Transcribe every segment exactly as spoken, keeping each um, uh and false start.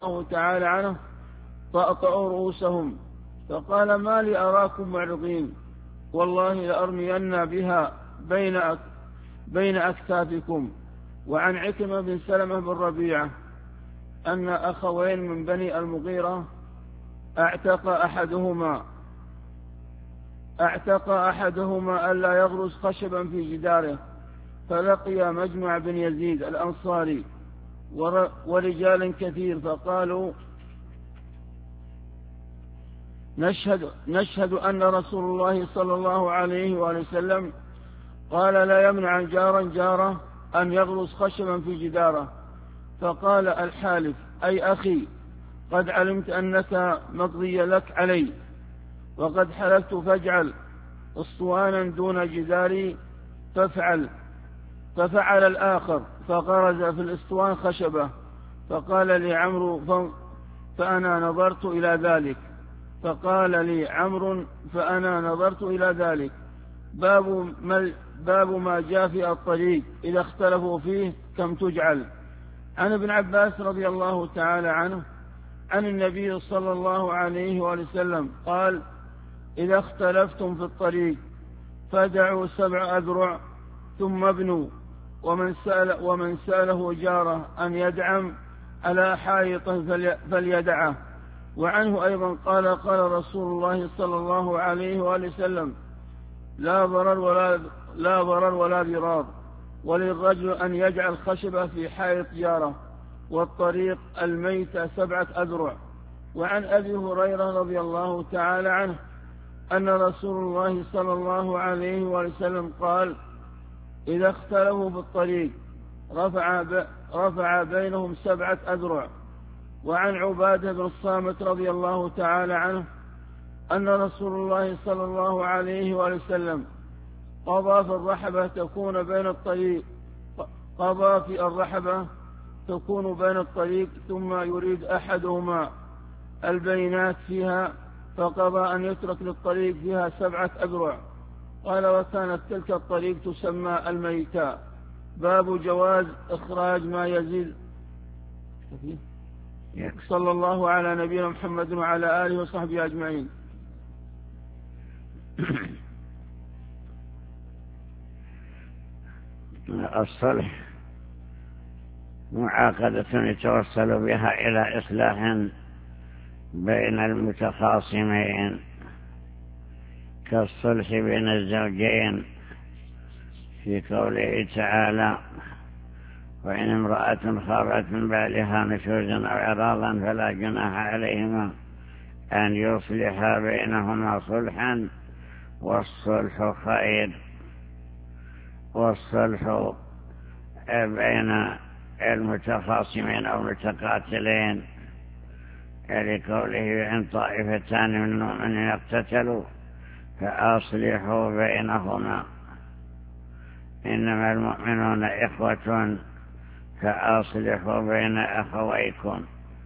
الله تعالى عنه طأطأوا رؤوسهم، فقال: ما لي أراكم معرضين؟ والله لأرمين بها بين بين أكتافكم. وعن عكرمة بن سلمة بن ربيعة أن أخوين من بني المغيرة اعتق أحدهما اعتق أحدهما ألا يغرس خشبا في جداره، فلقي مجمع بن يزيد الأنصاري ورجال كثير، فقالوا: نشهد, نشهد أن رسول الله صلى الله عليه وسلم قال: لا يمنع جارا جاره أن يغرس خشبا في جداره. فقال الحالف: أي أخي، قد علمت أنك مقضي لك علي، وقد حلفت، فاجعل أسطوانا دون جداري، فافعل. ففعل الآخر، فغرز في الأسطوان خشبة. فقال لي عمرو: فأنا نظرت إلى ذلك فقال لي عمرو فأنا نظرت إلى ذلك باب ما, باب ما جاء في الطريق إذا اختلفوا فيه كم تجعل. عن ابن عباس رضي الله تعالى عنه عن النبي صلى الله عليه وسلم قال: إذا اختلفتم في الطريق فدعوا سبع أذرع ثم ابنوا، ومن, سأل ومن سأله جاره أن يدعم على حائطه فليدعه. وعنه أيضا قال: قال رسول الله صلى الله عليه وسلم: لا ضرر ولا, لا ضرر ولا ضرار، وللرجل أن يجعل خشبة في حائط جاره، والطريق الميت سبعة أذرع. وعن أبي هريرة رضي الله تعالى عنه أن رسول الله صلى الله عليه وسلم قال: إذا اختلفوا في الطريق رفع, ب... رفع بينهم سبعة أذرع. وعن عبادة بن الصامت رضي الله تعالى عنه أن رسول الله صلى الله عليه وسلم قضى في الرحبة تكون بين الطريق قضى في الرحبة تكون بين الطريق ثم يريد أحدهما البينات فيها، فقضى أن يترك للطريق فيها سبعة أذرع. قال: وكانت تلك الطريق تسمى الميتة. باب جواز إخراج ما يزيد. صلى الله على نبينا محمد وعلى آله وصحبه أجمعين. الصلح معاقدة يتوصل بها إلى إصلاح بين المتخاصمين، كالصلح بين الزوجين في قوله تعالى: وإن امرأة خافت من بالها نشوزا أو عراضا فلا جناح عليهما أن يصلحا بينهما صلحا والصلح خير. والصلح بين المتخاصمين أو المتقاتلين لقوله: إن طائفتان من المؤمنين اقتتلوا فأصلحوا بينهما، إنما المؤمنون إخوة فأصلحوا بين أخويكم.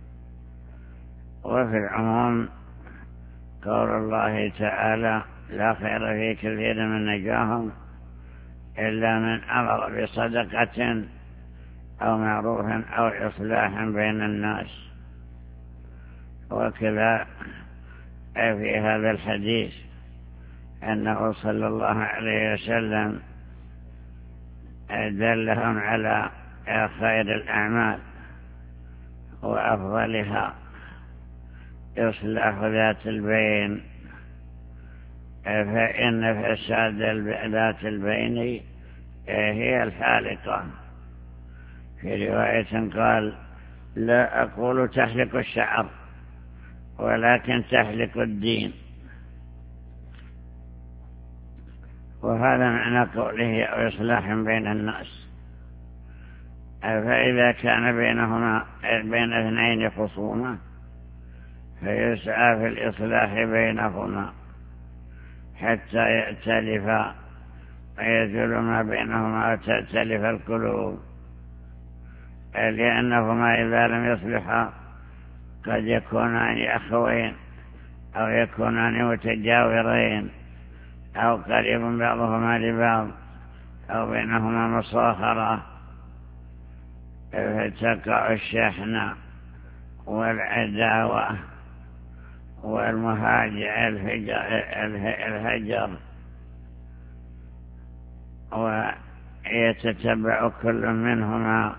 وفي العموم قول الله تعالى: لا خير في كثير من نجواهم إلا من أمر بصدقة أو معروف أو إصلاح بين الناس. وكذا في هذا الحديث أنه صلى الله عليه وسلم دلهم على خير الأعمال وأفضلها إصلاح ذات البين، فإن فساد ذات البين هي الحالقة. في رواية قال: لا أقول تحلق الشعر ولكن تحلق الدين. وهذا معنى قوله: أو إصلاح بين الناس. فإذا كان بينهما بين اثنين خصومة فيسعى في الإصلاح بينهما حتى يأتلف ويزول ما بينهما وتأتلف القلوب، لأنهما إذا لم يصلحا قد يكونان أخوين أو يكونان متجاورين أو قريب بعضهما لبعض أو بينهما مصاخرة، فتقع الشحنة والعداوة والمهاجر الهجر، ويتتبع كل منهما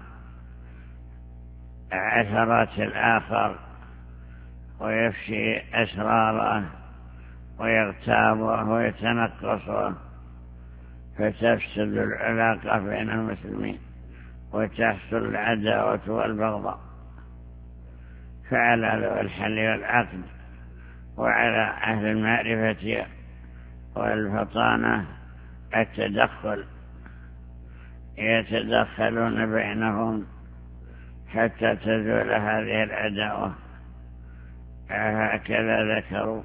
عثرات الآخر ويفشي أسراره ويغتابه ويتنقصه، فتفسد العلاقة بين المسلمين وتحصل العداوة والبغضاء. فعلى ذوي الحل والعقد وعلى أهل المعرفة والفطانة التدخل، يتدخلون بينهم حتى تزول هذه العداوة. هكذا ذكروا.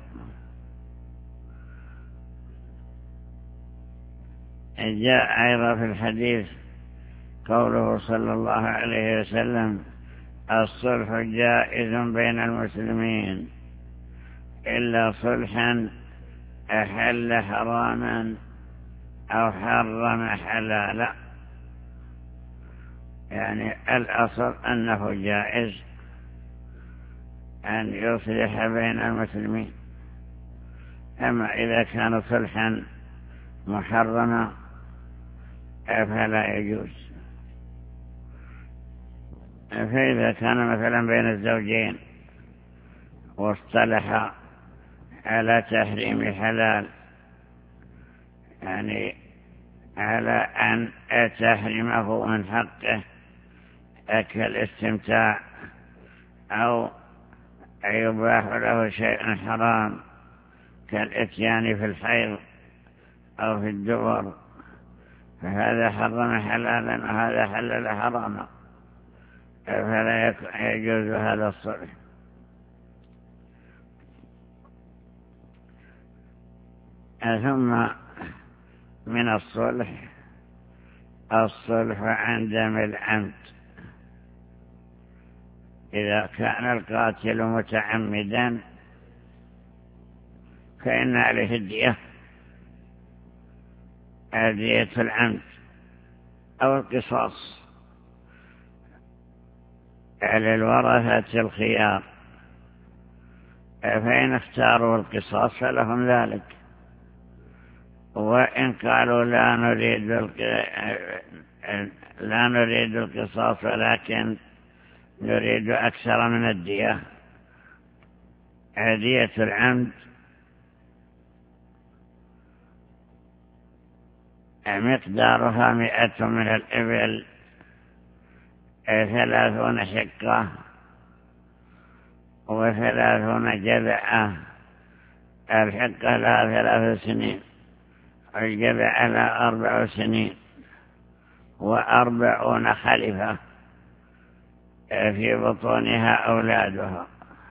جاء أيضا في الحديث قوله صلى الله عليه وسلم: الصلح جائز بين المسلمين إلا صلحا أحل حراما أو حرم حلالا. يعني الأصل أنه جائز أن يصلح بين المسلمين، أما إذا كان صلحا محرما فلا يجوز. فإذا كان مثلا بين الزوجين واصطلح على تحريم حلال، يعني على أن تحرمه من حقه كالاستمتاع، أو يباح له شيء حرام كالاتيان في الحيض أو في الدبر، فهذا حرم حلالا وهذا حلل حراما، فلا يجوز هذا الصلح. ثم من الصلح الصلح عن دم العمد. إذا كان القاتل متعمدا فإن عليه الدية، دية العمد أو القصاص. على الورثة الخيار، فإن اختاروا القصاص فلهم ذلك، وإن قالوا لا نريد لا نريد القصاص ولكن نريد أكثر من الدية، دية العمد مقدارها مئة من الإبل، ثلاثون شقة وثلاثون جذعة. الحقة لها ثلاث سنين، الجذعة لها أربع سنين، وأربعون خلفة في بطونها أولادها،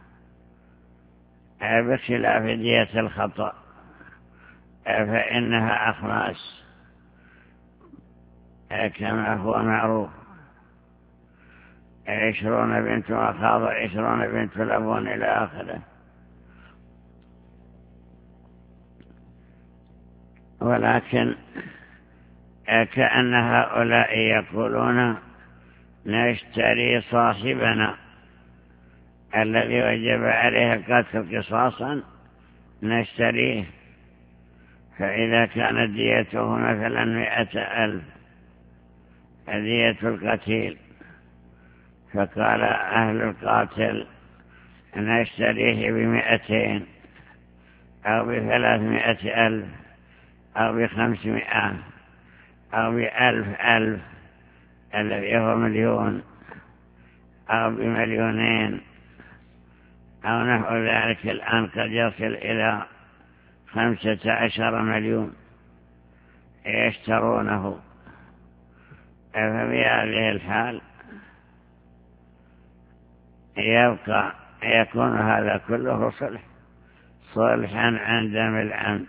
بخلاف دية الخطأ فإنها أخماس كما هو معروف: عشرون بنت مخاض، عشرون بنت لبون، إلى آخره. ولكن كأن هؤلاء يقولون: نشتري صاحبنا الذي وجب عليه القتل قصاصا، نشتريه، فإذا كانت ديته مثلا مئة ألف دية القتيل، فقال أهل القاتل: نشتريه بمئتين أو بثلاثمائة ألف أو بخمسمائة أو بألف ألف الذي هو مليون، أو بمليونين، أو نحو ذلك. الآن قد يصل إلى خمسة عشر مليون يشترونه. ففي هذه الحال يبقى يكون هذا كله صلح صلحا عن دم العمد.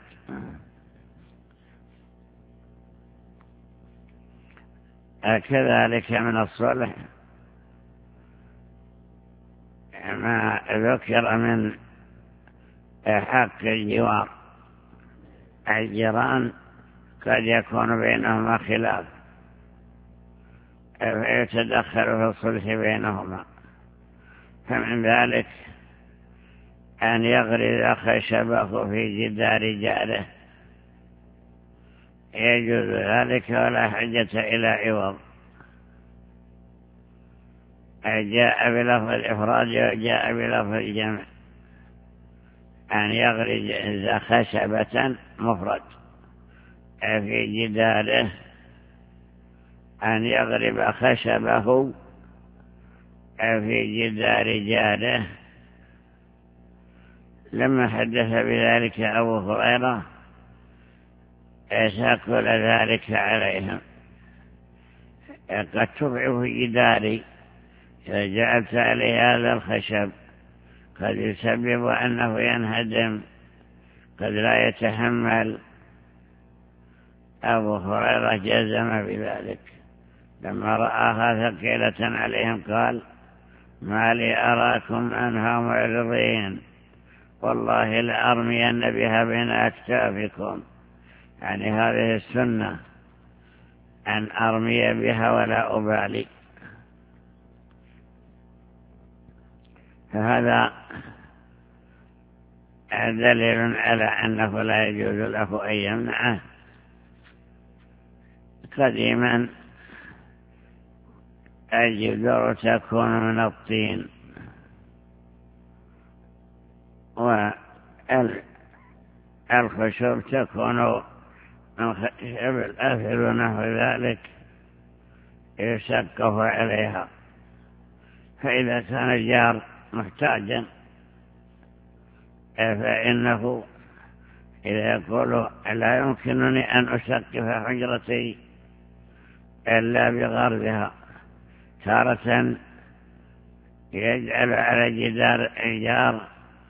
كذلك من الصلح ما ذكر من حق الجوار. الجيران قد يكون بينهما خلاف فيتدخل في الصلح بينهما، فمن ذلك أن يغرز خشبه في جدار جاره، يجوز ذلك ولا حاجة إلى عوض. جاء بلفظ الإفراد وجاء بلفظ الجمع، أن يغرز خشبة مفرد في جداره، أن يغرب خشبه في جدار جاره. لما حدث بذلك أبو هريرة سكل ذلك عليهم، قد تضعف جداري إذا جعلت عليه هذا الخشب قد يسبب أنه ينهدم، قد لا يتحمل. أبو هريرة جزم بذلك لما رآها ثقيلة عليهم قال: ما لي أراكم أنها معرضين، والله لأرمين بها بين أكتافكم. يعني هذه السنة أن أرمي بها ولا أبالي. فهذا دليل على أنه لا يجوز له أن يمنعه. قديما الجدار تكون من الطين، والخشب تكون من خشب الأثل ونحو ذلك يسقف عليها. فإذا كان الجار محتاجا فإنه إذا يقول: لا يمكنني أن أسقف حجرتي إلا بغربها، تارة يجعل على جدار الجار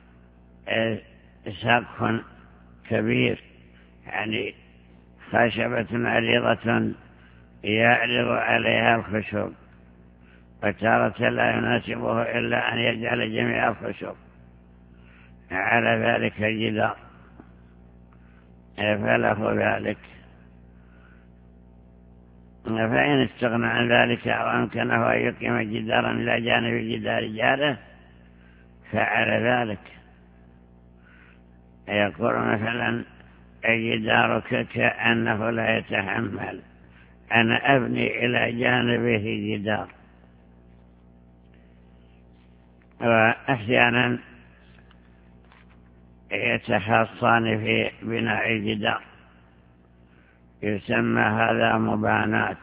سقف كبير، يعني خشبة عريضة يعرض عليها الخشب، وتارة لا يناسبه إلا أن يجعل جميع الخشب على ذلك الجدار، فله ذلك. فإن استغنى عن ذلك أو أمكنه أن يقيم جدارا إلى جانب جدار جاره فعل ذلك. يقول مثلا: جدارك كأنه لا يتحمل، أنا أبني إلى جانبه جدار. وأحيانا يتحصان في بناء الجدار، يسمى هذا مبانات.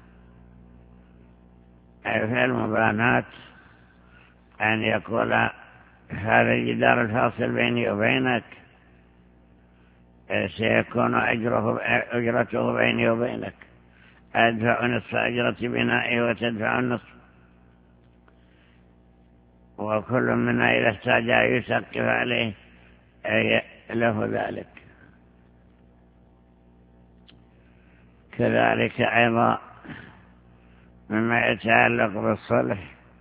في المبانات أن يقول: هذا الجدار الفاصل بيني وبينك سيكون أجره أجرته بيني وبينك، أدفع نصف أجرة بنائه وتدفع النصف، وكل منا إذا احتاج أن يسقف عليه له ذلك. كذلك أيضا مما يتعلق بالصلح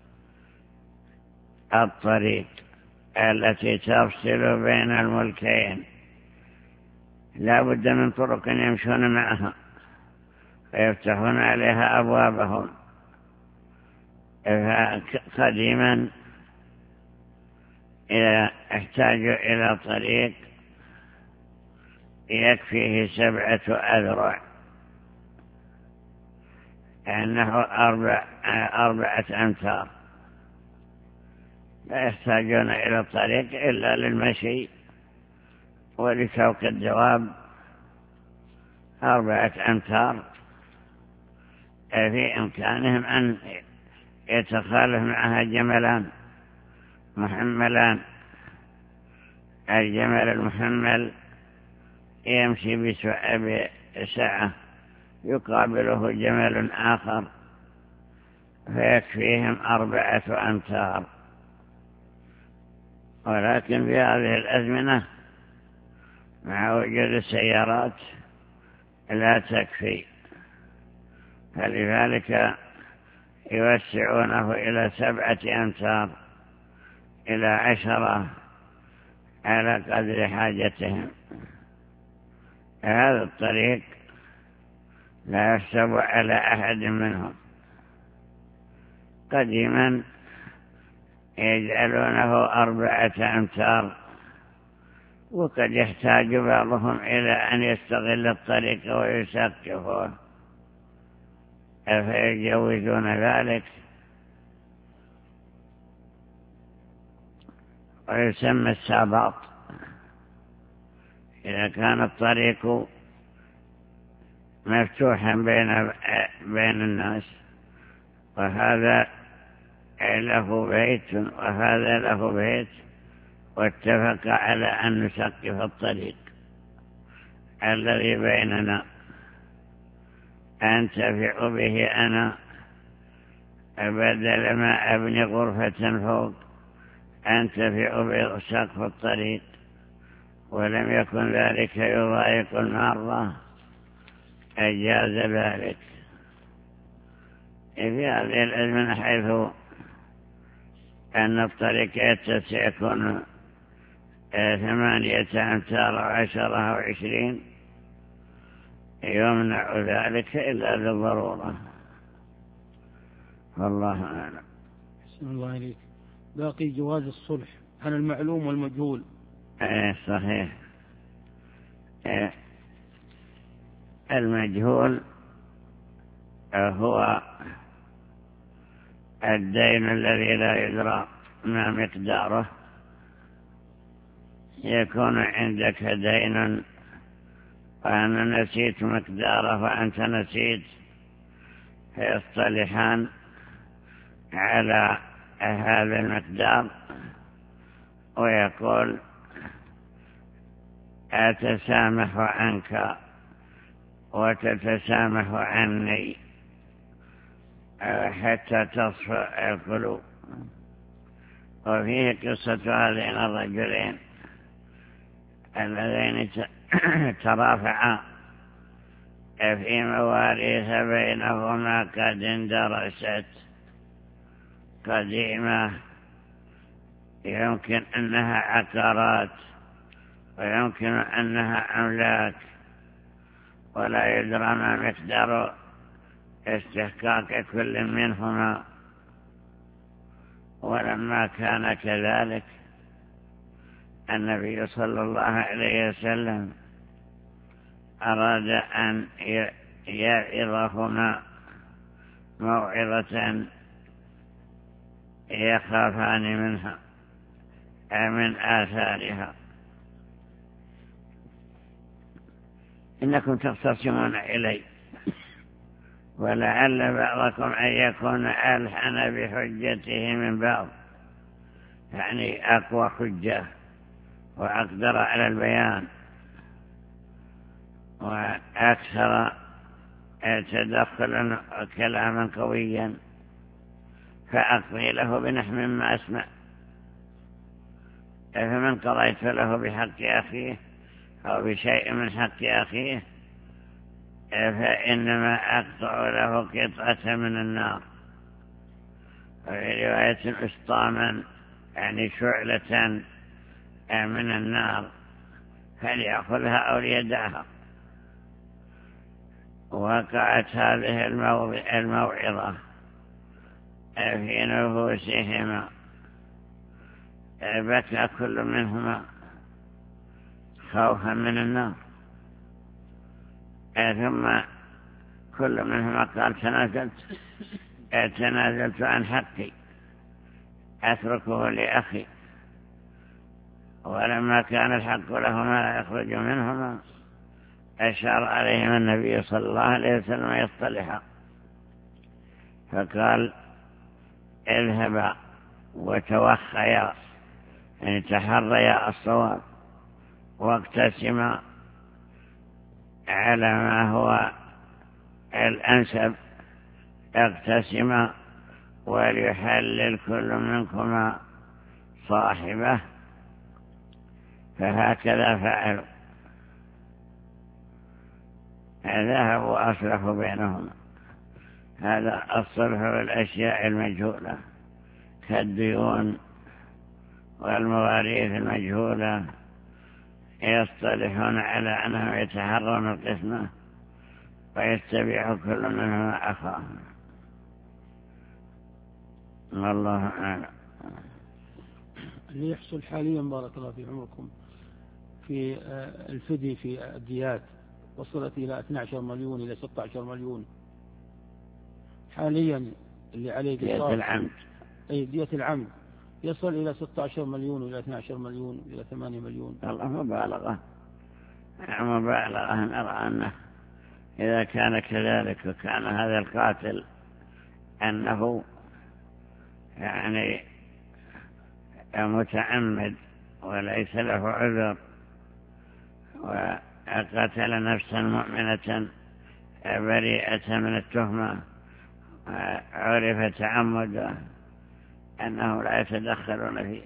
الطريق التي تفصل بين الملكين، لا بد من طرق يمشون معها فيفتحون عليها أبوابهم. قديما إذا احتاجوا إلى طريق يكفيه سبعة أذرع، أنه أربع أربعة أمتار، لا يحتاجون إلى الطريق إلا للمشي ولسوق الدواب. أربعة أمتار في إمكانهم أن يتخالف معها جملان محملان. الجمل المحمل يمشي بساعة يقابله جمل آخر فيكفيهم أربعة أمتار. ولكن في هذه الأزمنة مع وجود السيارات لا تكفي، فلذلك يوسعونه إلى سبعة أمتار إلى عشرة على قدر حاجتهم. هذا الطريق لا يحسب على أحد منهم. قديما يجعلونه أربعة أمتار، وقد يحتاج بعضهم إلى أن يستغل الطريق ويسقفه فيجوزون ذلك. ويسمى الساباط إذا كان الطريق مفتوحا بين بين الناس، وهذا له بيت وهذا له بيت، واتفق على أن نسقف الطريق الذي بيننا أنتفع به أنا، بدل ما أبني غرفة فوق أنتفع بسقف الطريق، ولم يكن ذلك يضايق المارة، أجاز ذلك. في هذه الأزمنة حيث أن الطريق يتسع يكون ثمانية أمتار وعشرة أو عشرين، يمنع ذلك إلا للضرورة، والله أعلم. بسم الله عليك. باقي جواز الصلح عن المعلوم والمجهول. ايه صحيح. إيه المجهول هو الدين الذي لا يدرى ما مقداره. يكون عندك دين وأنا نسيت مقداره وأنت نسيت، فيصطلحان على هذا المقدار ويقول أتسامح عنك وتتسامح عني حتى تصفى القلوب. وفيه قصة هذين الرجلين اللذين ترافعا في مواريث بينهما قد اندرست قديمة، يمكن أنها عقارات ويمكن أنها أملاك، ولا يدرى ما مقدار استحقاق كل منهما. ولما كان كذلك النبي صلى الله عليه وسلم أراد أن يعظهما موعظة يخافان منها من آثارها. إنكم تختصمون إلي، ولعل بعضكم أن يكون ألحن بحجته من بعض، يعني أقوى حجة وأقدر على البيان وأكثر تدخلا كلاما قويا، فأقضي له بنحو ما أسمع. فمن قضيت له بحق أخيه أو بشيء من حق أخيه فإنما أقطع له قطعة من النار. وفي رواية إسطاما يعني شعلة من النار، فليأخذها أو ليدعها. وقعت هذه الموعظة في نفوسهما، بكى كل منهما خوفا من النار. ثم كل منهما قال تنازلت تنازلت عن حقي أتركه لأخي. ولما كان الحق لهما لا يخرج منهما أشار عليهما النبي صلى الله عليه وسلم يصطلحا، فقال اذهبا وتوخيا، يعني تحريا الصواب، واقتسما على ما هو الأنسب، اقتسما وليحلل كل منكما صاحبه. فهكذا فعلوا، ذهبوا وأصلحوا بينهما. هذا الصلح بالأشياء المجهولة كالديون والمواريث المجهولة، يصطلحون على أنهم يتحرون القسمة ويتبع كل منهما أخاه. والله أعلم. اللي يحصل حاليا بارك الله في عمركم في الفدي في الديات وصلت إلى اثني عشر مليون إلى ستة عشر مليون حاليا، اللي عليه قصاص دية العمد، أي دية العمد يصل إلى ستة عشر مليون إلى اثني عشر مليون إلى ثمانية مليون. الله مبالغة مبالغة. نرى أنه إذا كان كذلك وكان هذا القاتل أنه يعني متعمد وليس له عذر وقتل نفسا مؤمنة بريئة من التهمة عرف تعمد أنه لا يتدخلون فيه،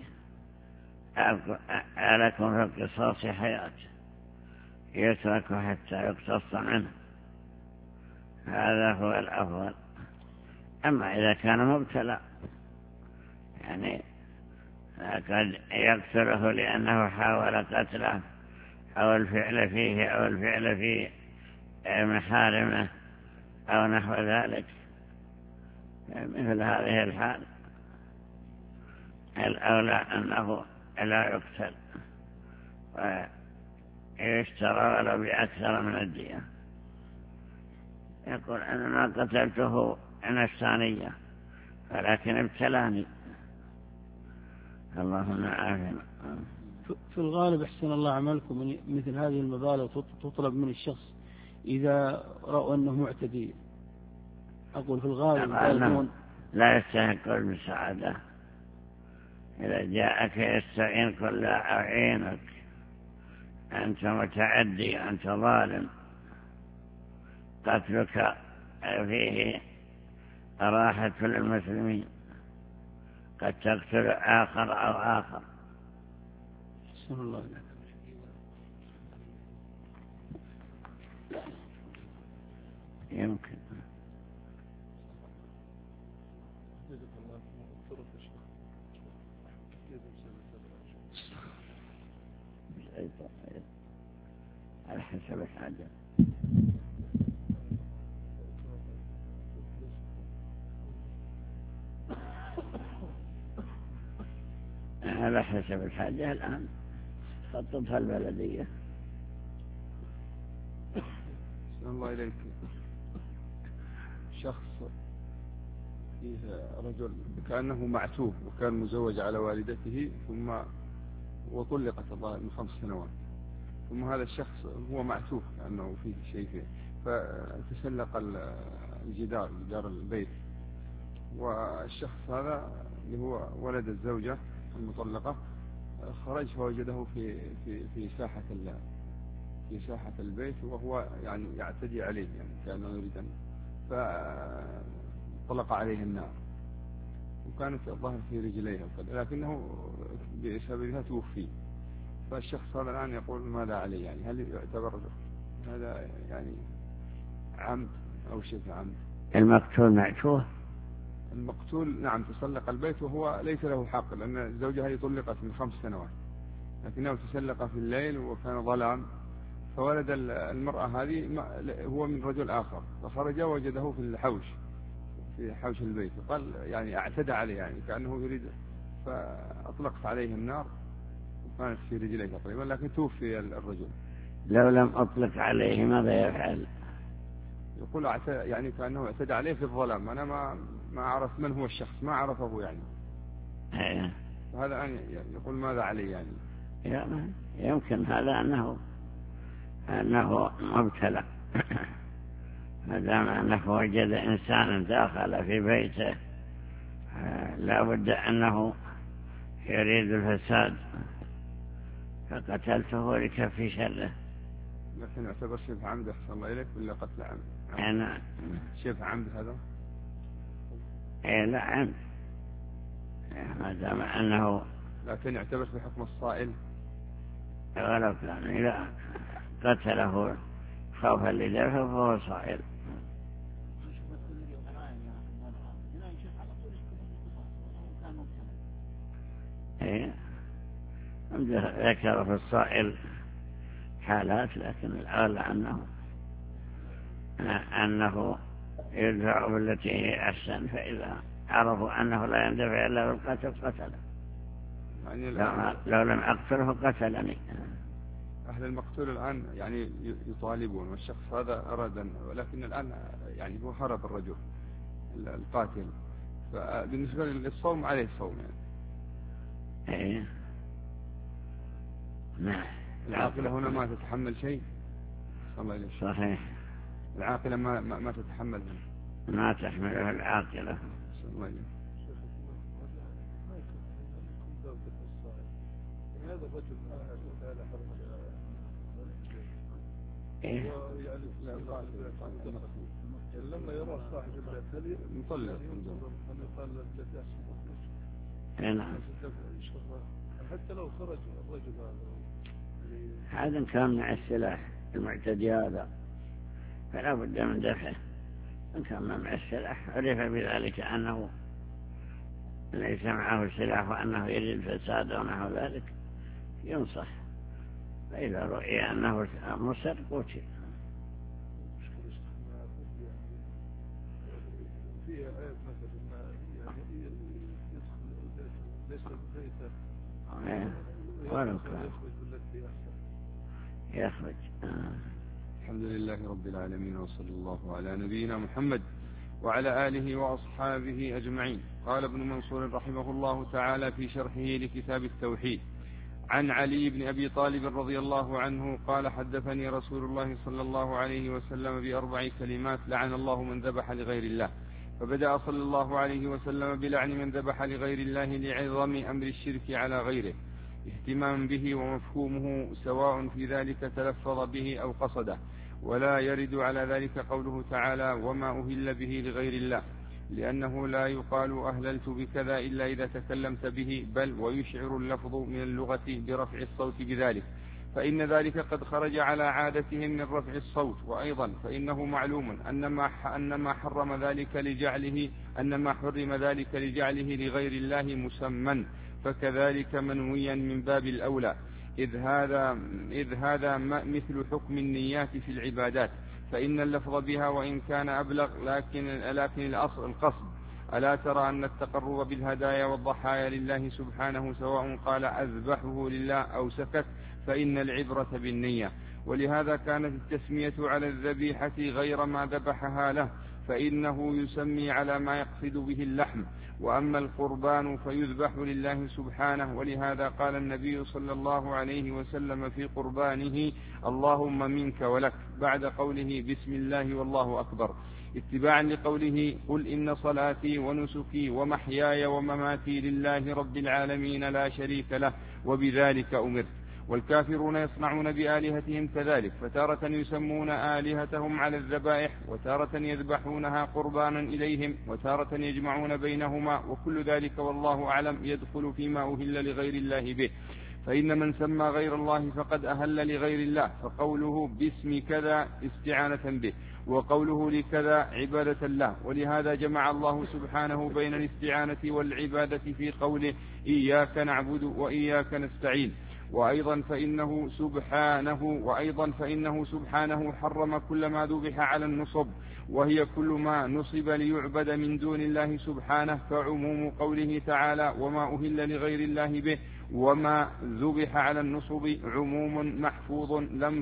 ألكم في القصاص حياة يترك حتى يقتص منه، هذا هو الأفضل. أما إذا كان مبتلى يعني قد يقتله لأنه حاول قتله أو الفعل فيه أو الفعل في محارمه أو نحو ذلك، مثل هذه الحال الأولى أنه لا يقتل ويشترى ولو بأكثر من الدية. يقول أنا ما قتلته نفسانية ولكن ابتلاني، اللهم عافنا. في الغالب احسن الله عملكم مثل هذه المبالغ تطلب من الشخص إذا رأوا أنه معتدي. أقول في الغالب لا يستحق المساعدة. إذا جاءك يستعين قل لا أعينك، أنت متعدي، أنت ظالم، قتلك فيه راحة للمسلمين، قد تقتل آخر أو آخر. بسم الله. يمكن على حسب الحاجة. على حسب الحاجة الآن خططها البلدية. السلام الله إليك. شخص فيه رجل كأنه معتوه وكان مزوج على والدته ثم وطلقت الله من خمس سنوات، ثم هذا الشخص هو معتوه كأنه فيه شيء فيه، فتسلق الجدار جدار البيت، والشخص هذا اللي هو ولد الزوجة المطلقة خرج فوجده في في في ساحة في ساحة البيت وهو يعني يعتدي عليه، يعني كأنه يريد أن فطلق عليه النار وكانت الظهر في رجليه لكنه بسببها توفي. فالشخص هذا الآن يقول ماذا عليه؟ يعني هل يعتبر هذا يعني عمد أو شبه عمد؟ المقتول معتوه؟ المقتول نعم تسلق البيت وهو ليس له حق، لأن الزوجة هذه طلقت من خمس سنوات لكنه تسلق في الليل وكان ظلام، فولد المرأة هذه هو من رجل آخر فخرج وجده في الحوش في حوش البيت وقال يعني اعتدى عليه، يعني كأنه يريد، فأطلقت عليه النار وكانت في رجليه تقريبا لكن توفي الرجل. لو لم أطلق عليه ماذا يفعل؟ يقول يعني كأنه اعتدى عليه في الظلام، أنا ما ما أعرف من هو الشخص، ما عرفه يعني. أيه. هذا يعني يقول ماذا عليه يعني؟ يمكن هذا أنه أنه مبتلى ما دام أنه وجد إنسانا داخل في بيته لا بد أنه يريد الفساد فقتلته لكفي شره. لكن يعتبر شبه عمد أحسن الله إليك ولا قتل عمد؟ أنا شبه عمد هذا؟ إيه لا عمد ما دام أنه، لكن يعتبر في حكم الصائل ولو كان إذا قتله خوفا لدفعه فهو صائل. إيه ذكر في الصائل حالات لكن الأولى أنه أنه يدفع بالتي هي أحسن، فإذا عرفوا أنه لا يندفع إلا بالقتل قتله. يعني لو لم أقتله قتلني. أهل المقتول الآن يعني يطالبون، والشخص هذا أراد، ولكن الآن يعني هو هرب الرجل القاتل، فبالنسبة للصوم عليه الصوم يعني. إيه نعم. العاقلة هنا ما تتحمل شيء. صحيح. العاقلة ما ما, ما تتحمل ما تحمله العاقلة. هذا الرجل إيه؟ لما يرى صاحب البيت مطلق نعم. حتى لو خرج الرجل هذا هذا كان مع السلاح المعتدي هذا فلا بد من دفعه. إن كان مع السلاح عرف بذلك أنه ليس معه سلاح وأنه يريد الفساد ونحو ذلك ينصح، فإذا رؤي أنه مصر قتل. فيها آيات مثلا ما يعني يدخل ليس بيته ولو كان يخرج. الحمد لله رب العالمين، وصلى الله على نبينا محمد وعلى آله وأصحابه أجمعين. قال ابن منصور رحمه الله تعالى في شرحه لكتاب التوحيد عن علي بن أبي طالب رضي الله عنه قال حدثني رسول الله صلى الله عليه وسلم بأربع كلمات لعن الله من ذبح لغير الله. فبدأ صلى الله عليه وسلم بلعن من ذبح لغير الله لعظم أمر الشرك على غيره اهتمام به ومفهومه سواء في ذلك تلفظ به أو قصده، ولا يرد على ذلك قوله تعالى وما أهل به لغير الله، لأنه لا يقال أهللت بكذا إلا إذا تكلمت به، بل ويشعر اللفظ من اللغة برفع الصوت بذلك، فإن ذلك قد خرج على عادتهم من رفع الصوت. وأيضا فإنه معلوم أن ما أن ما حرم ذلك لجعله أن ما حرم ذلك لجعله لغير الله مسمى، فكذلك منويا من باب الأولى، إذ هذا إذ هذا مثل حكم النيات في العبادات، فإن اللفظ بها وإن كان أبلغ لكن لكن الأصل القصد. ألا ترى أن التقرب بالهدايا والضحايا لله سبحانه سواء قال أذبحه لله أو سكت، فإن العبرة بالنية. ولهذا كانت التسمية على الذبيحة غير ما ذبحها له، فإنه يسمي على ما يقصد به اللحم، وأما القربان فيذبح لله سبحانه. ولهذا قال النبي صلى الله عليه وسلم في قربانه اللهم منك ولك بعد قوله بسم الله والله أكبر، اتباعا لقوله قل إن صلاتي ونسكي ومحياي ومماتي لله رب العالمين لا شريك له وبذلك أمرت. والكافرون يصنعون بآلهتهم كذلك، فتارة يسمون آلهتهم على الذبائح، وتارة يذبحونها قربانا إليهم، وتارة يجمعون بينهما، وكل ذلك والله أعلم يدخل فيما أهل لغير الله به. فإن من سمى غير الله فقد أهل لغير الله، فقوله باسم كذا استعانة به، وقوله لكذا عبادة الله. ولهذا جمع الله سبحانه بين الاستعانة والعبادة في قوله إياك نعبد وإياك نستعين. وأيضا فإنه سبحانه وأيضا فإنه سبحانه حرم كل ما ذبح على النصب، وهي كل ما نصب ليعبد من دون الله سبحانه، فعموم قوله تعالى وما أهل لغير الله به وما ذبح على النصب عموم محفوظ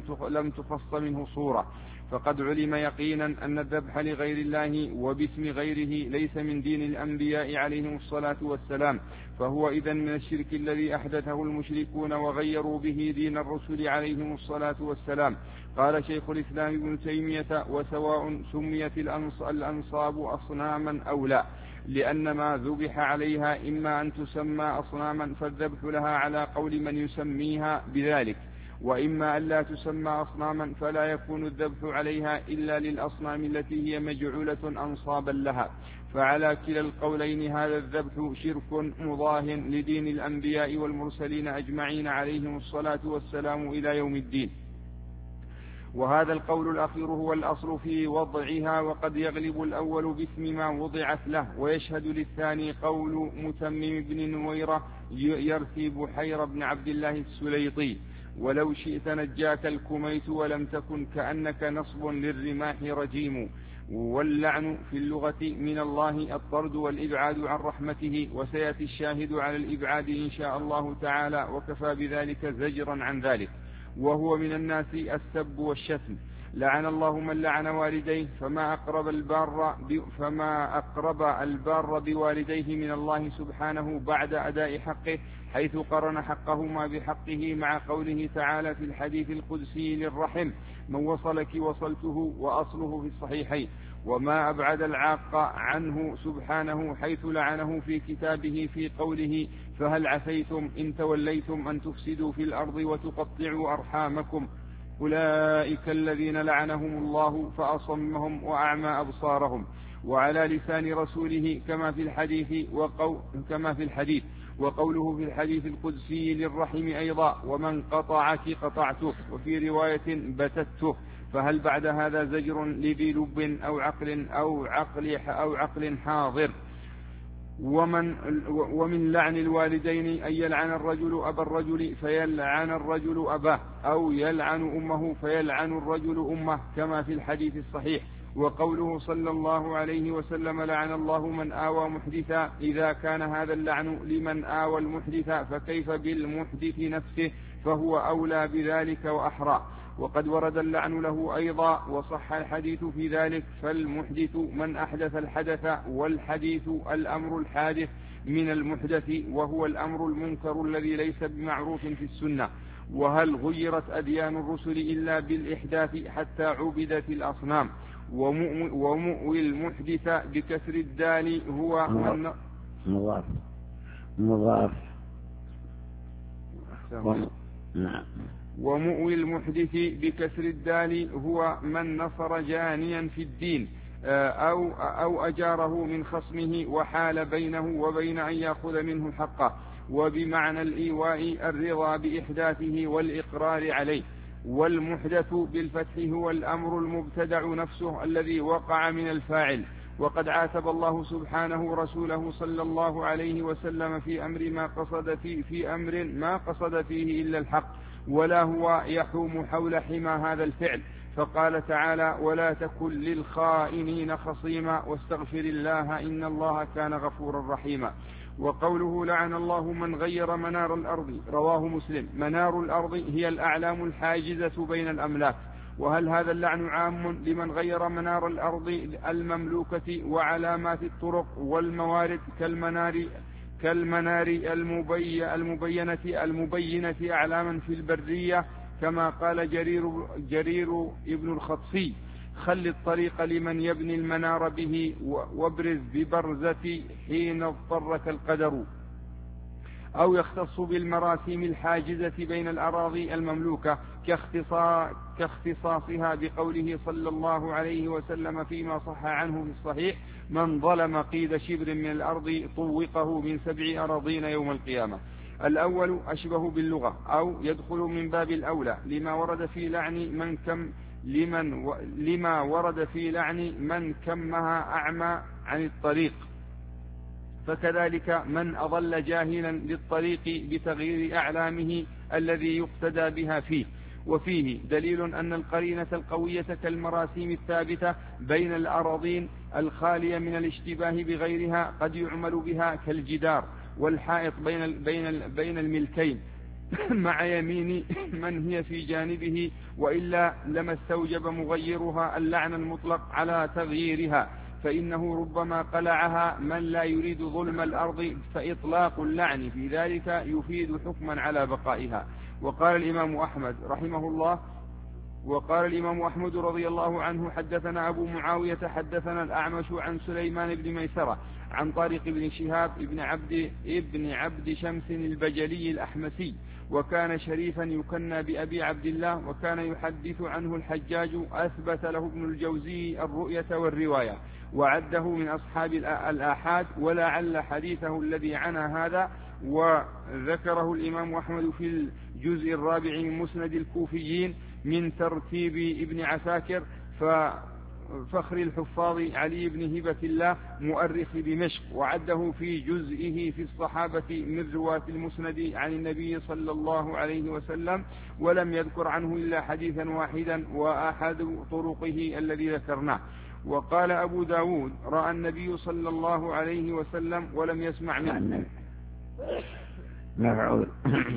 لم تخص منه صورة. فقد علم يقينا أن الذبح لغير الله وباسم غيره ليس من دين الأنبياء عليهم الصلاة والسلام، فهو إذن من الشرك الذي أحدثه المشركون وغيروا به دين الرسل عليهم الصلاة والسلام. قال شيخ الإسلام ابن تيمية وسواء سميت الأنصاب أصناما أو لا، لأن ما ذبح عليها إما أن تسمى أصناما فالذبح لها على قول من يسميها بذلك، وإما أن لا تسمى أصناما فلا يكون الذبح عليها إلا للأصنام التي هي مجعولة أنصابا لها. فعلى كلا القولين هذا الذبح شرك مضاه لدين الأنبياء والمرسلين أجمعين عليهم الصلاة والسلام إلى يوم الدين. وهذا القول الأخير هو الأصل في وضعها، وقد يغلب الأول باسم ما وضعت له، ويشهد للثاني قول متمم بن نويرة يرثي بحير بن عبد الله السليطي ولو شئت نجاك الكميت ولم تكن كأنك نصب للرماح رجيم. واللعن في اللغة من الله الطرد والإبعاد عن رحمته، وسيأتي الشاهد على الإبعاد إن شاء الله تعالى، وكفى بذلك زجرا عن ذلك. وهو من الناس السب والشتم. لعن الله من لعن والديه، فما أقرب البار فما أقرب البار بوالديه من الله سبحانه بعد أداء حقه، حيث قرن حقهما بحقه مع قوله تعالى في الحديث القدسي للرحم: من وصلك وصلته، وأصله في الصحيحين. وما أبعد العاق عنه سبحانه، حيث لعنه في كتابه في قوله: فهل عسيتم إن توليتم أن تفسدوا في الأرض وتقطعوا أرحامكم، أولئك الذين لعنهم الله فأصمهم وأعمى أبصارهم. وعلى لسان رسوله كما في الحديث وقو كما في الحديث وقوله في الحديث القدسي للرحم أيضا: ومن قطعك قطعته، وفي رواية بتته. فهل بعد هذا زجر لذي لب أو عقل أو عقل أو عقل حاضر؟ ومن, ومن لعن الوالدين أن يلعن الرجل أبا الرجل فيلعن الرجل أباه، أو يلعن أمه فيلعن الرجل أمه، كما في الحديث الصحيح. وقوله صلى الله عليه وسلم: لعن الله من آوى محدثا. إذا كان هذا اللعن لمن آوى المحدث، فكيف بالمحدث نفسه؟ فهو أولى بذلك وأحرى. وقد ورد اللعن له أيضا، وصح الحديث في ذلك. فالمحدث من أحدث الحدث، والحديث الأمر الحادث من المحدث، وهو الأمر المنكر الذي ليس بمعروف في السنة. وهل غيرت أديان الرسل إلا بالإحداث حتى عبدت الأصنام؟ ومؤوي المحدث بكسر الدال هو من مضاف مضاف نعم ومؤوي المحدث بكسر الدال هو من نصر جانيا في الدين أو, أو أجاره من خصمه وحال بينه وبين أن يأخذ منه حقه. وبمعنى الإيواء الرضا بإحداثه والإقرار عليه. والمحدث بالفتح هو الأمر المبتدع نفسه الذي وقع من الفاعل. وقد عاتب الله سبحانه رسوله صلى الله عليه وسلم في أمر ما قصد فيه في أمر ما قصد فيه إلا الحق، ولا هو يحوم حول حمى هذا الفعل. فقال تعالى: ولا تكن للخائنين خصيما واستغفر الله إن الله كان غفورا رحيما. وقوله: لعن الله من غير منار الأرض، رواه مسلم. منار الأرض هي الأعلام الحاجزة بين الأملاك. وهل هذا اللعن عام لمن غير منار الأرض المملوكة وعلامات الطرق والموارد كالمنار كالمنار المبي المبينة المبينة أعلاما في البرية، كما قال جرير, جرير ابن الخطفي: خل الطريق لمن يبني المنار به، وابرز ببرزة حين اضطرك القدر. أو يختص بالمراسيم الحاجزة بين الأراضي المملوكة كاختصاصها بقوله صلى الله عليه وسلم فيما صح عنه في الصحيح: من ظلم قيد شبر من الأرض طوقه من سبع أراضين يوم القيامة. الأول أشبه باللغة، أو يدخل من باب الأولى لما ورد في لعن من كم لمن و لما ورد في لعن من كمها أعمى عن الطريق. فكذلك من أضل جاهلا للطريق بتغيير أعلامه الذي يقتدى بها فيه. وفيه دليل أن القرينة القوية كالمراسيم الثابتة بين الأراضين الخالية من الاشتباه بغيرها قد يعمل بها كالجدار والحائط بين بين بين الملكين مع يمين من هي في جانبه، وإلا لما استوجب مغيرها اللعن المطلق على تغييرها، فإنه ربما قلعها من لا يريد ظلم الأرض، فإطلاق اللعن في ذلك يفيد حكما على بقائها. وقال الإمام أحمد رحمه الله وقال الإمام أحمد رضي الله عنه: حدثنا أبو معاوية حدثنا الأعمش عن سليمان بن ميسرة عن طارق بن شهاب ابن عبد, ابن عبد شمس البجلي الأحمسي، وكان شريفا يكنى بأبي عبد الله، وكان يحدث عنه الحجاج. أثبت له ابن الجوزي الرؤية والرواية، وعده من أصحاب الآحاد، ولعل حديثه الذي عنى هذا. وذكره الإمام أحمد في الجزء الرابع من مسند الكوفيين من ترتيب ابن عساكر. ف فخر الحفاظ علي بن هبة الله مؤرخ دمشق، وعده في جزئه في الصحابة من رواة المسند عن النبي صلى الله عليه وسلم، ولم يذكر عنه إلا حديثا واحدا وأحد طرقه الذي ذكرناه. وقال أبو داود رأى النبي صلى الله عليه وسلم ولم يسمع منه. مفعول.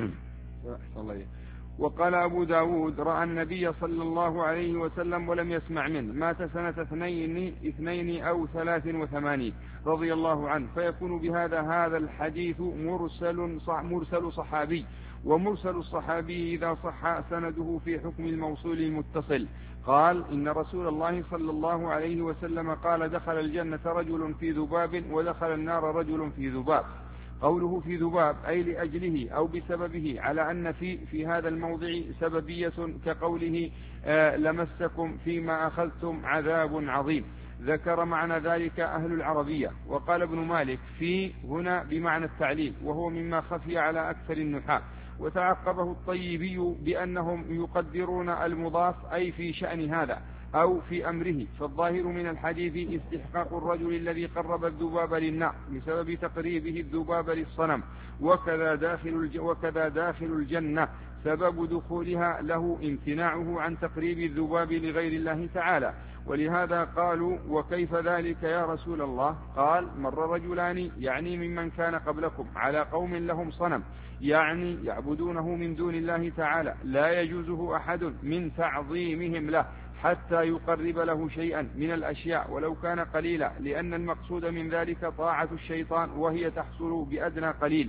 وقال أبو داود رأى النبي صلى الله عليه وسلم ولم يسمع منه، مات سنة اثنين, اثنين أو ثلاث وثمانين رضي الله عنه، فيكون بهذا هذا الحديث مرسل, صح مرسل صحابي، ومرسل الصحابي إذا صح سنده في حكم الموصول المتصل. قال إن رسول الله صلى الله عليه وسلم قال دخل الجنة رجل في ذباب ودخل النار رجل في ذباب. قوله في ذباب أي لأجله أو بسببه، على أن في, في هذا الموضع سببية كقوله آه لمسكم فيما أخذتم عذاب عظيم. ذكر معنى ذلك أهل العربية. وقال ابن مالك في هنا بمعنى التعليل، وهو مما خفي على أكثر النحاة. وتعقبه الطيبي بأنهم يقدرون المضاف أي في شأن هذا أو في أمره، فالظاهر من الحديث استحقاق الرجل الذي قرب الذباب للنار بسبب تقريبه الذباب للصنم، وكذا داخل, الج... وكذا داخل الجنة سبب دخولها له امتناعه عن تقريب الذباب لغير الله تعالى. ولهذا قالوا وكيف ذلك يا رسول الله؟ قال مر رجلان يعني ممن كان قبلكم على قوم لهم صنم، يعني يعبدونه من دون الله تعالى، لا يجوزه أحد من تعظيمهم له حتى يقرب له شيئا من الأشياء ولو كان قليلا، لأن المقصود من ذلك طاعة الشيطان، وهي تحصل بأدنى قليل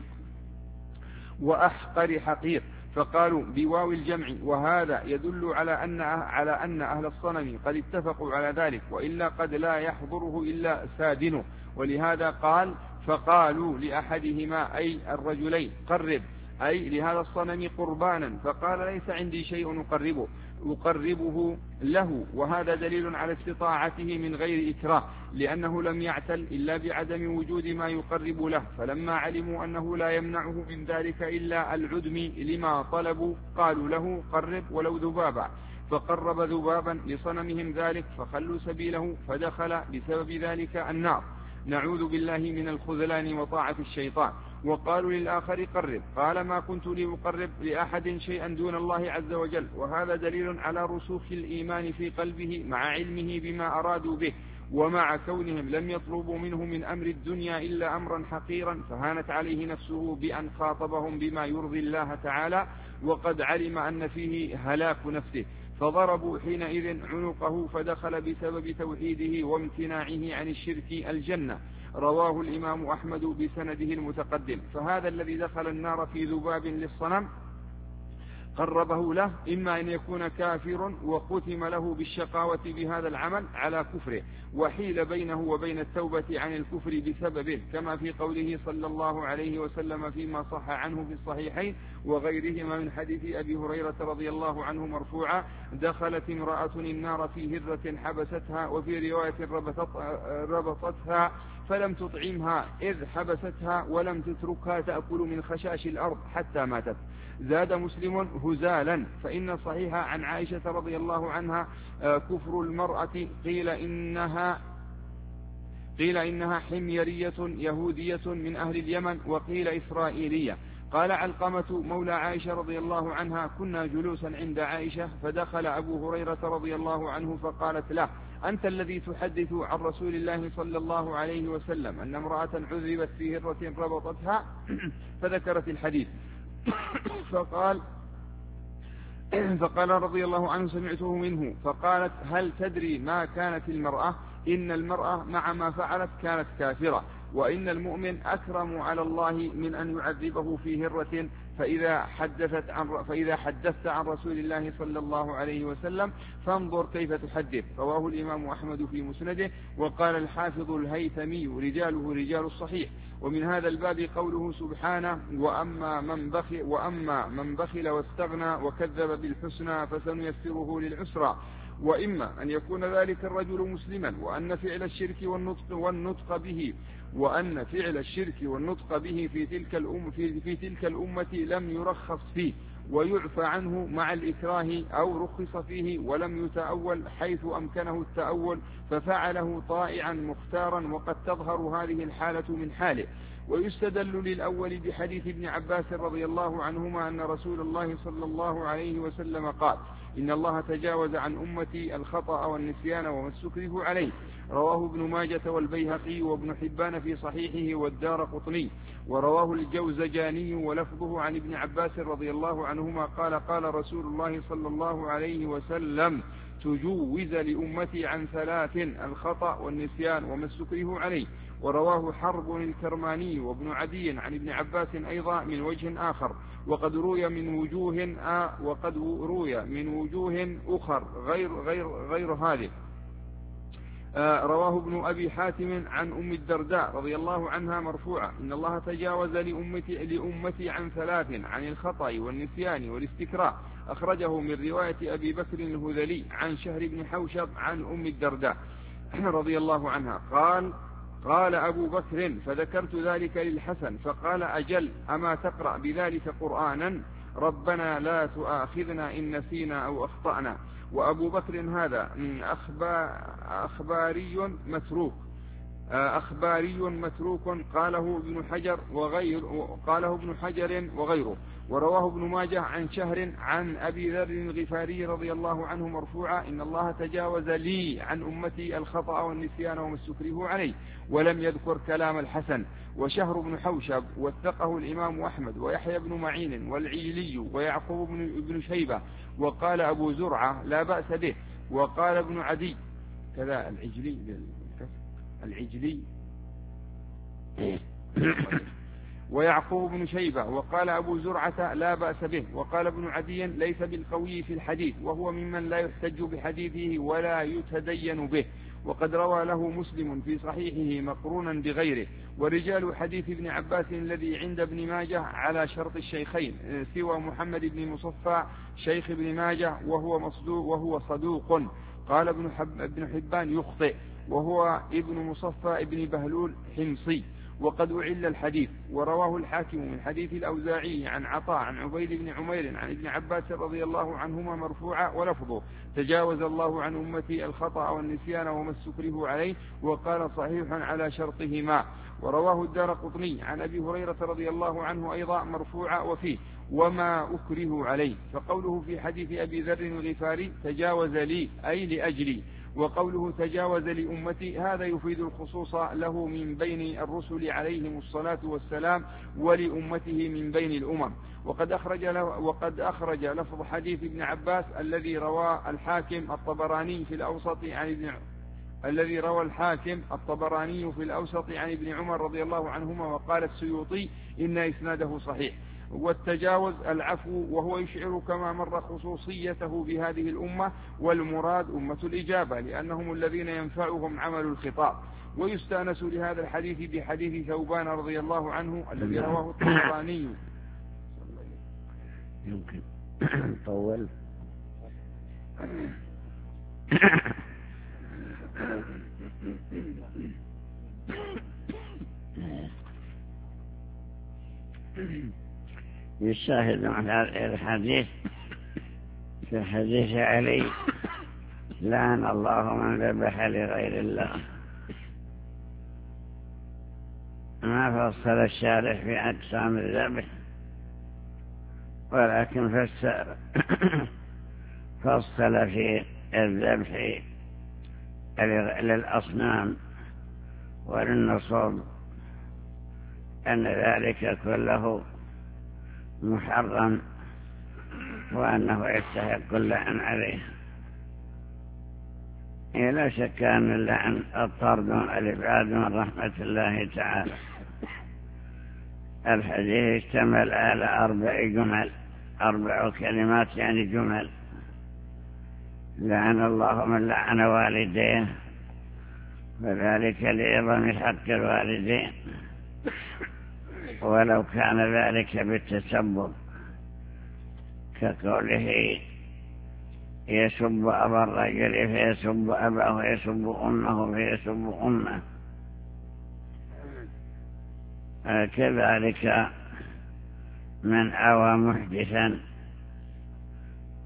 وأحقر حقير. فقالوا بواو الجمع، وهذا يدل على أن, على أن أهل الصنم قد اتفقوا على ذلك، وإلا قد لا يحضره إلا سادنه. ولهذا قال فقالوا لأحدهما أي الرجلين قرب أي لهذا الصنم قربانا، فقال ليس عندي شيء أقربه أقربه له، وهذا دليل على استطاعته من غير إكراه، لأنه لم يعتل إلا بعدم وجود ما يقرب له، فلما علموا أنه لا يمنعه من ذلك إلا العدم لما طلبوا قالوا له قرب ولو ذبابا، فقرب ذبابا لصنمهم ذلك فخلوا سبيله، فدخل بسبب ذلك النار. نعوذ بالله من الخذلان وطاعة الشيطان. وقالوا للآخر قرب، قال ما كنت لأقرب لأحد شيئا دون الله عز وجل، وهذا دليل على رسوخ الإيمان في قلبه مع علمه بما أرادوا به، ومع كونهم لم يطلبوا منه من أمر الدنيا إلا أمرا حقيرا، فهانت عليه نفسه بأن خاطبهم بما يرضي الله تعالى، وقد علم أن فيه هلاك نفسه، فضربوا حينئذ عنقه، فدخل بسبب توحيده وامتناعه عن الشرك الجنة. رواه الإمام أحمد بسنده المتقدم. فهذا الذي دخل النار في ذباب للصنم قربه له، إما أن يكون كافر وختم له بالشقاوة بهذا العمل على كفره، وحيل بينه وبين التوبة عن الكفر بسببه، كما في قوله صلى الله عليه وسلم فيما صح عنه في الصحيحين وغيرهما من حديث أبي هريرة رضي الله عنه مرفوعا: دخلت امرأة النار في هرة حبستها، وفي رواية ربطتها فلم تطعمها إذ حبستها ولم تتركها تأكل من خشاش الأرض حتى ماتت. زاد مسلم هزالا، فإن صحيح عن عائشة رضي الله عنها كفر المرأة قيل إنها قيل إنها حميرية يهودية من أهل اليمن، وقيل إسرائيلية. قال علقمة مولى عائشة رضي الله عنها: كنا جلوسا عند عائشة فدخل أبو هريرة رضي الله عنه فقالت له: أنت الذي تحدث عن رسول الله صلى الله عليه وسلم أن امرأة عذبت في هرة ربطتها، فذكرت الحديث. فقال فقال رضي الله عنه: سمعته منه. فقالت: هل تدري ما كانت المرأة؟ إن المرأة مع ما فعلت كانت كافرة، وإن المؤمن أكرم على الله من أن يعذبه في هرة، فإذا حدثت عن فإذا حدثت عن رسول الله صلى الله عليه وسلم فانظر كيف تحدث. رواه الإمام أحمد في مسنده. وقال الحافظ الهيثمي: رجاله رجال الصحيح. ومن هذا الباب قوله سبحانه: وأما من بخل, وأما من بخل واستغنى وكذب بالحسنى فسنيسره للعسرى. وإما أن يكون ذلك الرجل مسلما، وأن فعل الشرك والنطق, والنطق به وأن فعل الشرك والنطق به في تلك الأم في, في تلك الأمة لم يرخص فيه، ويعفى عنه مع الإكراه أو رخص فيه ولم يتأول حيث أمكنه التأول ففعله طائعا مختارا وقد تظهر هذه الحالة من حاله. ويستدل للأول بحديث ابن عباس رضي الله عنهما أن رسول الله صلى الله عليه وسلم قال إن الله تجاوز عن أمتي الخطأ والنسيان وما استكره عليه، رواه ابن ماجة والبيهقي وابن حبان في صحيحه والدارقطني. ورواه الجوزجاني ولفظه عن ابن عباس رضي الله عنهما قال قال رسول الله صلى الله عليه وسلم تجوز لأمتي عن ثلاث الخطأ والنسيان وما استكره عليه. ورواه حرب الكرماني وابن عدي عن ابن عباس أيضا من وجه آخر، وقد روي من وجوه آ وقد روي من وجوه أخر غير غير غير هذه. آه رواه ابن أبي حاتم عن أم الدرداء رضي الله عنها مرفوعة إن الله تجاوز لأمتي, لأمتي عن ثلاث عن الخطأ والنسيان والاستكراء، أخرجه من رواية أبي بكر الهذلي عن شهر بن حوشب عن أم الدرداء رضي الله عنها قال قال أبو بكر فذكرت ذلك للحسن فقال أجل أما تقرأ بذلك قرآنا ربنا لا تؤاخذنا إن نسينا أو أخطأنا. وأبو بكر هذا أخباري متروك أخباري متروك قاله ابن حجر وغير قاله ابن حجر وغيره. ورواه ابن ماجه عن شهر عن أبي ذر الغفاري رضي الله عنه مرفوعا إن الله تجاوز لي عن أمتي الخطأ والنسيان وما استكره عليه، ولم يذكر كلام الحسن. وشهر بن حوشب وثقه الإمام أحمد ويحيى بن معين والعيلي ويعقوب بن شيبة، وقال أبو زرعة لا بأس به. وقال ابن عدي كذا العجلي العجلي ويعقوب بن شيبة، وقال أبو زرعة لا بأس به. وقال ابن عدي ليس بالقوي في الحديث وهو ممن لا يحتج بحديثه ولا يتدين به، وقد روى له مسلم في صحيحه مقرونا بغيره. ورجال حديث ابن عباس الذي عند ابن ماجه على شرط الشيخين سوى محمد بن مصفى شيخ ابن ماجه وهو مصدوق وهو صدوق. قال ابن, حب ابن حبان يخطئ وهو ابن مصفى ابن بهلول حمصي وقد أعل الحديث. ورواه الحاكم من حديث الأوزاعي عن عطاء عن عبيد بن عمير عن ابن عباس رضي الله عنهما مرفوعا ولفظه تجاوز الله عن أمتي الخطأ والنسيان وما استكره عليه، وقال صحيحا على شرطهما. ورواه الدارقطني عن أبي هريرة رضي الله عنه أيضا مرفوعا وفيه وما أكره عليه. فقوله في حديث أبي ذر الغفاري تجاوز لي أي لأجلي، وقوله تجاوز لأمتي هذا يفيد الخصوص له من بين الرسل عليهم الصلاة والسلام ولأمته من بين الأمم. وقد أخرج, وقد أخرج لفظ حديث ابن عباس الذي روى الحاكم الطبراني في الأوسط عن ابن الذي روى الحاكم الطبراني في الأوسط عن ابن عمر رضي الله عنهما. وقال السيوطي إن إسناده صحيح. والتجاوز العفو وهو يشعر كما مر خصوصيته بهذه الأمة، والمراد أمة الإجابة لأنهم الذين ينفعهم عمل الخطاب. ويستأنس لهذا الحديث بحديث ثوبان رضي الله عنه الذي رواه الطبراني. يمكن طول يشاهد عن هذا الحديث في حديث علي لعن الله من ذبح لغير الله. ما فصل الشارح في أقسام الذبح ولكن فسر فصل في الذبح للأصنام وللنصب أن ذلك كله محرم وأنه يستحق اللعن عليه. لا شك أن اللعن الطرد والإبعاد من رحمة الله تعالى. الحديث اشتمل على أربع جمل أربع كلمات يعني جمل. لعن الله من لعن والديه وذلك لعظم حق الوالدين ولو كان ذلك بالتسبب كقوله يسب أبا الرجل فيسب أباه ويسب أمه فيسب أمه. كذلك من أوى محدثا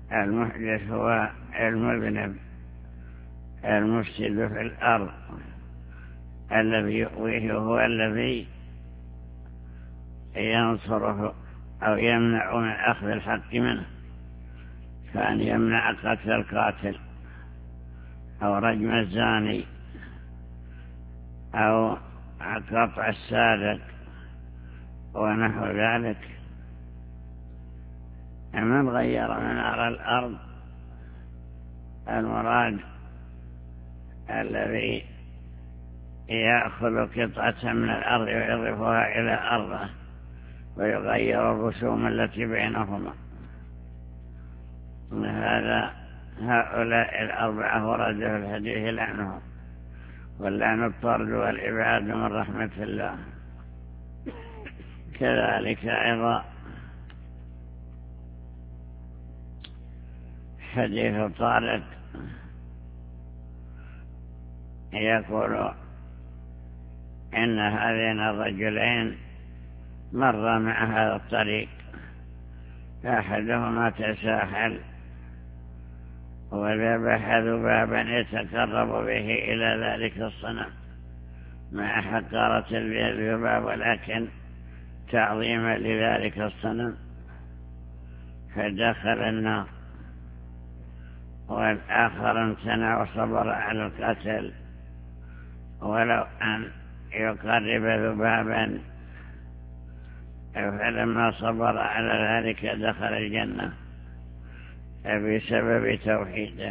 المحدث هو المذنب المفسد في الأرض الذي يؤويه هو الذي ينصره أو يمنع من أخذ الحق منه، كان يمنع قتل القاتل أو رجم الزاني أو قطع السارق ونحو ذلك. من غير منار الأرض المراد الذي يأخذ قطعة من الأرض ويضيفها إلى أرضه ويغير الرسوم التي بينهما. هذا هؤلاء الأربعة ورد في الحديث لعنهم، واللعن الطرد والإبعاد من رحمة الله. كذلك أيضا حديث طارق يقول إن هذين الرجلين مر مع هذا الطريق، أحدهما تساحل وذبح ذبابا يتقرب به إلى ذلك الصنم مع حقارة الذباب ولكن تعظيما لذلك الصنم، فدخل النار. والآخر امتنع وصبر على القتل ولو أن يقرب ذبابا، فلما صبر على ذلك دخل الجنة بسبب توحيده.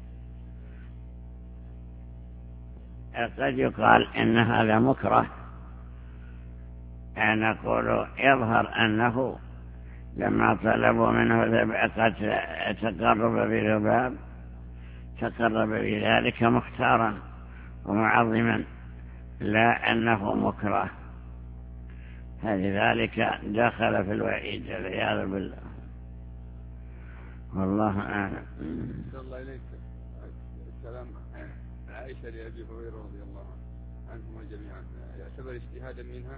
قد يقال إن هذا مكره، أن نقول يظهر أنه لما طلبوا منه قتل تقرب بذباب تقرب بذلك مختارا ومعظما، لا أنه مكره، فلذلك دخل في الوعيد والعياذ بالله. والله أعلم. الله إليك السلام. عائشة لأبي هريرة رضي الله عنهما جميعا يعتبر اجتهادا منها،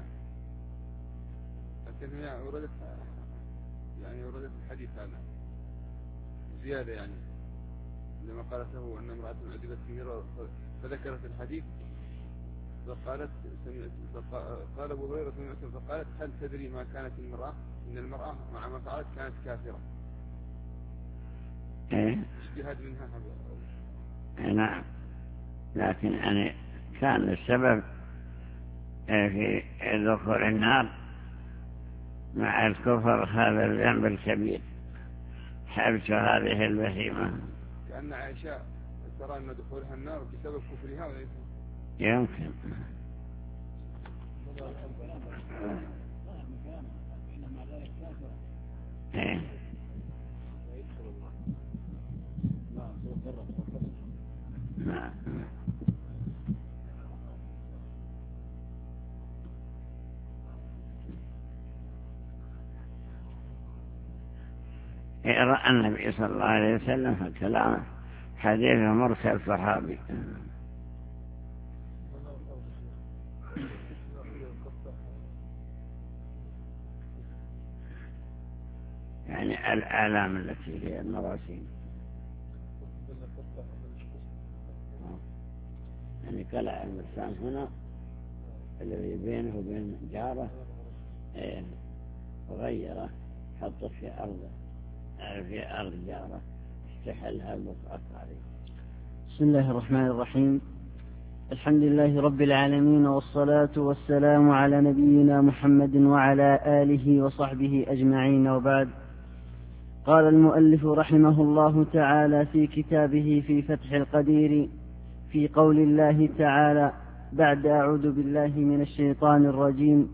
لكن هي وردت يعني وردت الحديث هذا زيادة، يعني لما قالت له أن امرأة عذبت المرأة فذكرت الحديث فقالت قال أبو هريرة فقالت هل تدري ما كانت المرأة؟ إن المرأة مع ما فعلت كانت كافرة. إيه؟ اجتهاد منها هذا. نعم، لكن يعني كان السبب في دخول النار مع الكفر هذا الذنب الكبير، حبس هذه البهيمة. كأن عائشة ترى أن دخولها النار بسبب كفرها وليس يمكن. ايه نعم. رأى النبي صلى الله عليه وسلم في كلامه حديث مرسل صحابي. يعني الآلام التي هي المراسيم، يعني كلع المرسام هنا الذي بينه وبين جاره وغيره حطه في أرضه في أرض جاره استحلها البقعة عليه. بسم الله الرحمن الرحيم. الحمد لله رب العالمين، والصلاة والسلام على نبينا محمد وعلى آله وصحبه أجمعين، وبعد. قال المؤلف رحمه الله تعالى في كتابه في فتح القدير في قول الله تعالى بعد أعوذ بالله من الشيطان الرجيم: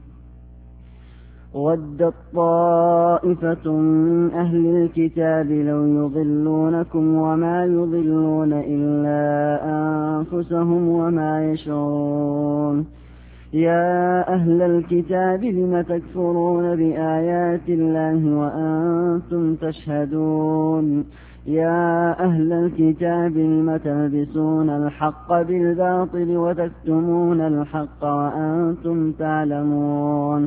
ودت طائفة من أهل الكتاب لو يضلونكم وما يضلون إلا أنفسهم وما يشعرون. يا أهل الكتاب لم تكفرون بآيات الله وأنتم تشهدون. يا أهل الكتاب لم تلبسون الحق بالباطل وتكتمون الحق وأنتم تعلمون.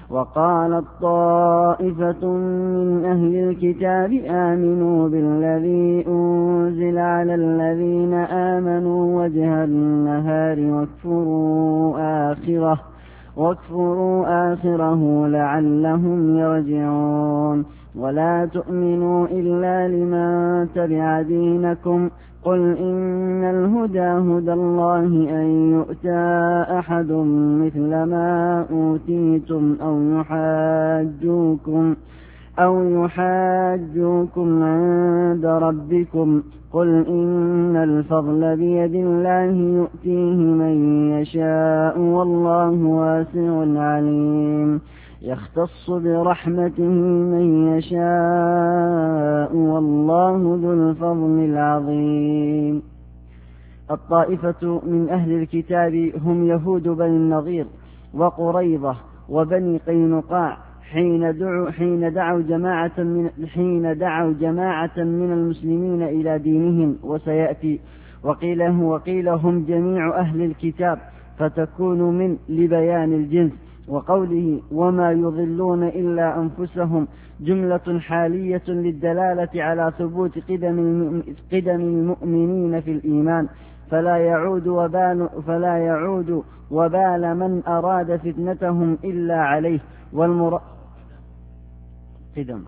وقالت طائفة من أهل الكتاب آمنوا بالذي أنزل على الذين آمنوا وجه النهار واكفروا آخره واكفروا آخره لعلهم يرجعون ولا تؤمنوا إلا لمن تبع دينكم قل إن الهدى هدى الله أن يؤتى أحد مثل ما أوتيتم أو يحاجوكم أو يحاجوكم عند ربكم قل إن الفضل بيد الله يؤتيه من يشاء والله واسع عليم يختص برحمته من يشاء والله ذو الفضل العظيم. الطائفة من أهل الكتاب هم يهود بني النضير وقريظة وبني قينقاع حين دعوا حين دعوا جماعة من حين دعوا جماعة من المسلمين إلى دينهم وسيأتي وقيل وقيل هم جميع أهل الكتاب فتكون من لبيان الجنس وقوله وما يضلون إلا أنفسهم جملة حالية للدلالة على ثبوت قدم قدم المؤمنين في الإيمان فلا يعود وبال فلا يعود وبال من أراد فتنتهم إلا عليه والمر قدم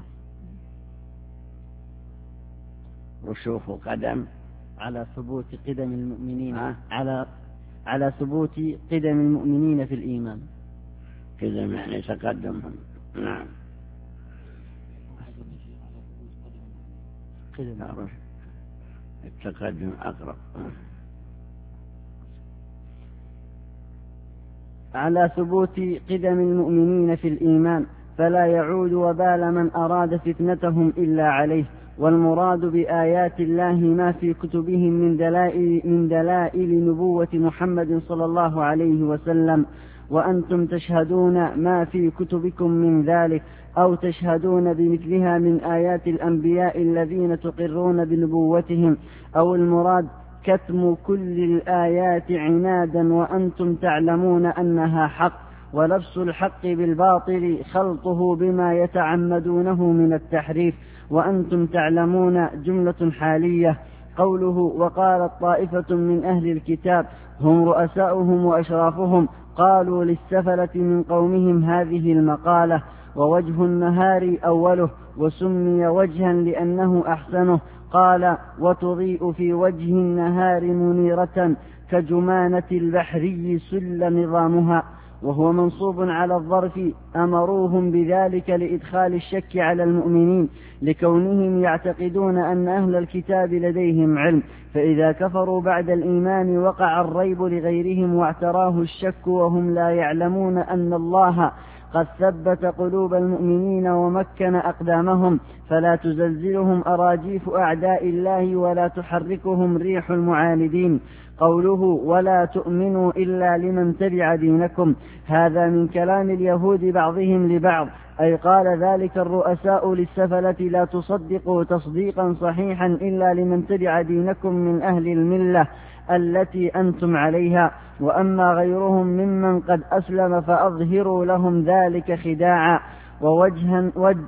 رشوف قدم على ثبوت قدم المؤمنين أه؟ على على ثبوت قدم المؤمنين في الإيمان قدم يعني تقدمهم. نعم قدم التقدم أقرب. على ثبوت قدم المؤمنين في الإيمان فلا يعود وبال من أراد فتنتهم إلا عليه والمراد بآيات الله ما في كتبهم من دلائل, من دلائل نبوة محمد صلى الله عليه وسلم وأنتم تشهدون ما في كتبكم من ذلك أو تشهدون بمثلها من آيات الأنبياء الذين تقرون بنبوتهم أو المراد كتم كل الآيات عنادا وأنتم تعلمون أنها حق ولبس الحق بالباطل خلطه بما يتعمدونه من التحريف وأنتم تعلمون جملة حالية. قوله وقالت طائفة من أهل الكتاب هم رؤساؤهم وأشرافهم قالوا للسفلة من قومهم هذه المقالة ووجه النهار أوله وسمي وجها لأنه أحسنه قال وتضيء في وجه النهار منيرة كجمانة البحري سل نظامها وهو منصوب على الظرف أمروهم بذلك لإدخال الشك على المؤمنين لكونهم يعتقدون أن أهل الكتاب لديهم علم فإذا كفروا بعد الإيمان وقع الريب لغيرهم واعتراه الشك وهم لا يعلمون أن الله قد ثبت قلوب المؤمنين ومكن أقدامهم فلا تزلزلهم أراجيف أعداء الله ولا تحركهم ريح المعاندين. قوله ولا تؤمنوا إلا لمن تبع دينكم هذا من كلام اليهود بعضهم لبعض أي قال ذلك الرؤساء للسفلة لا تصدقوا تصديقا صحيحا إلا لمن تبع دينكم من أهل الملة التي أنتم عليها وأما غيرهم ممن قد أسلم فأظهروا لهم ذلك خداعا ووجها وجه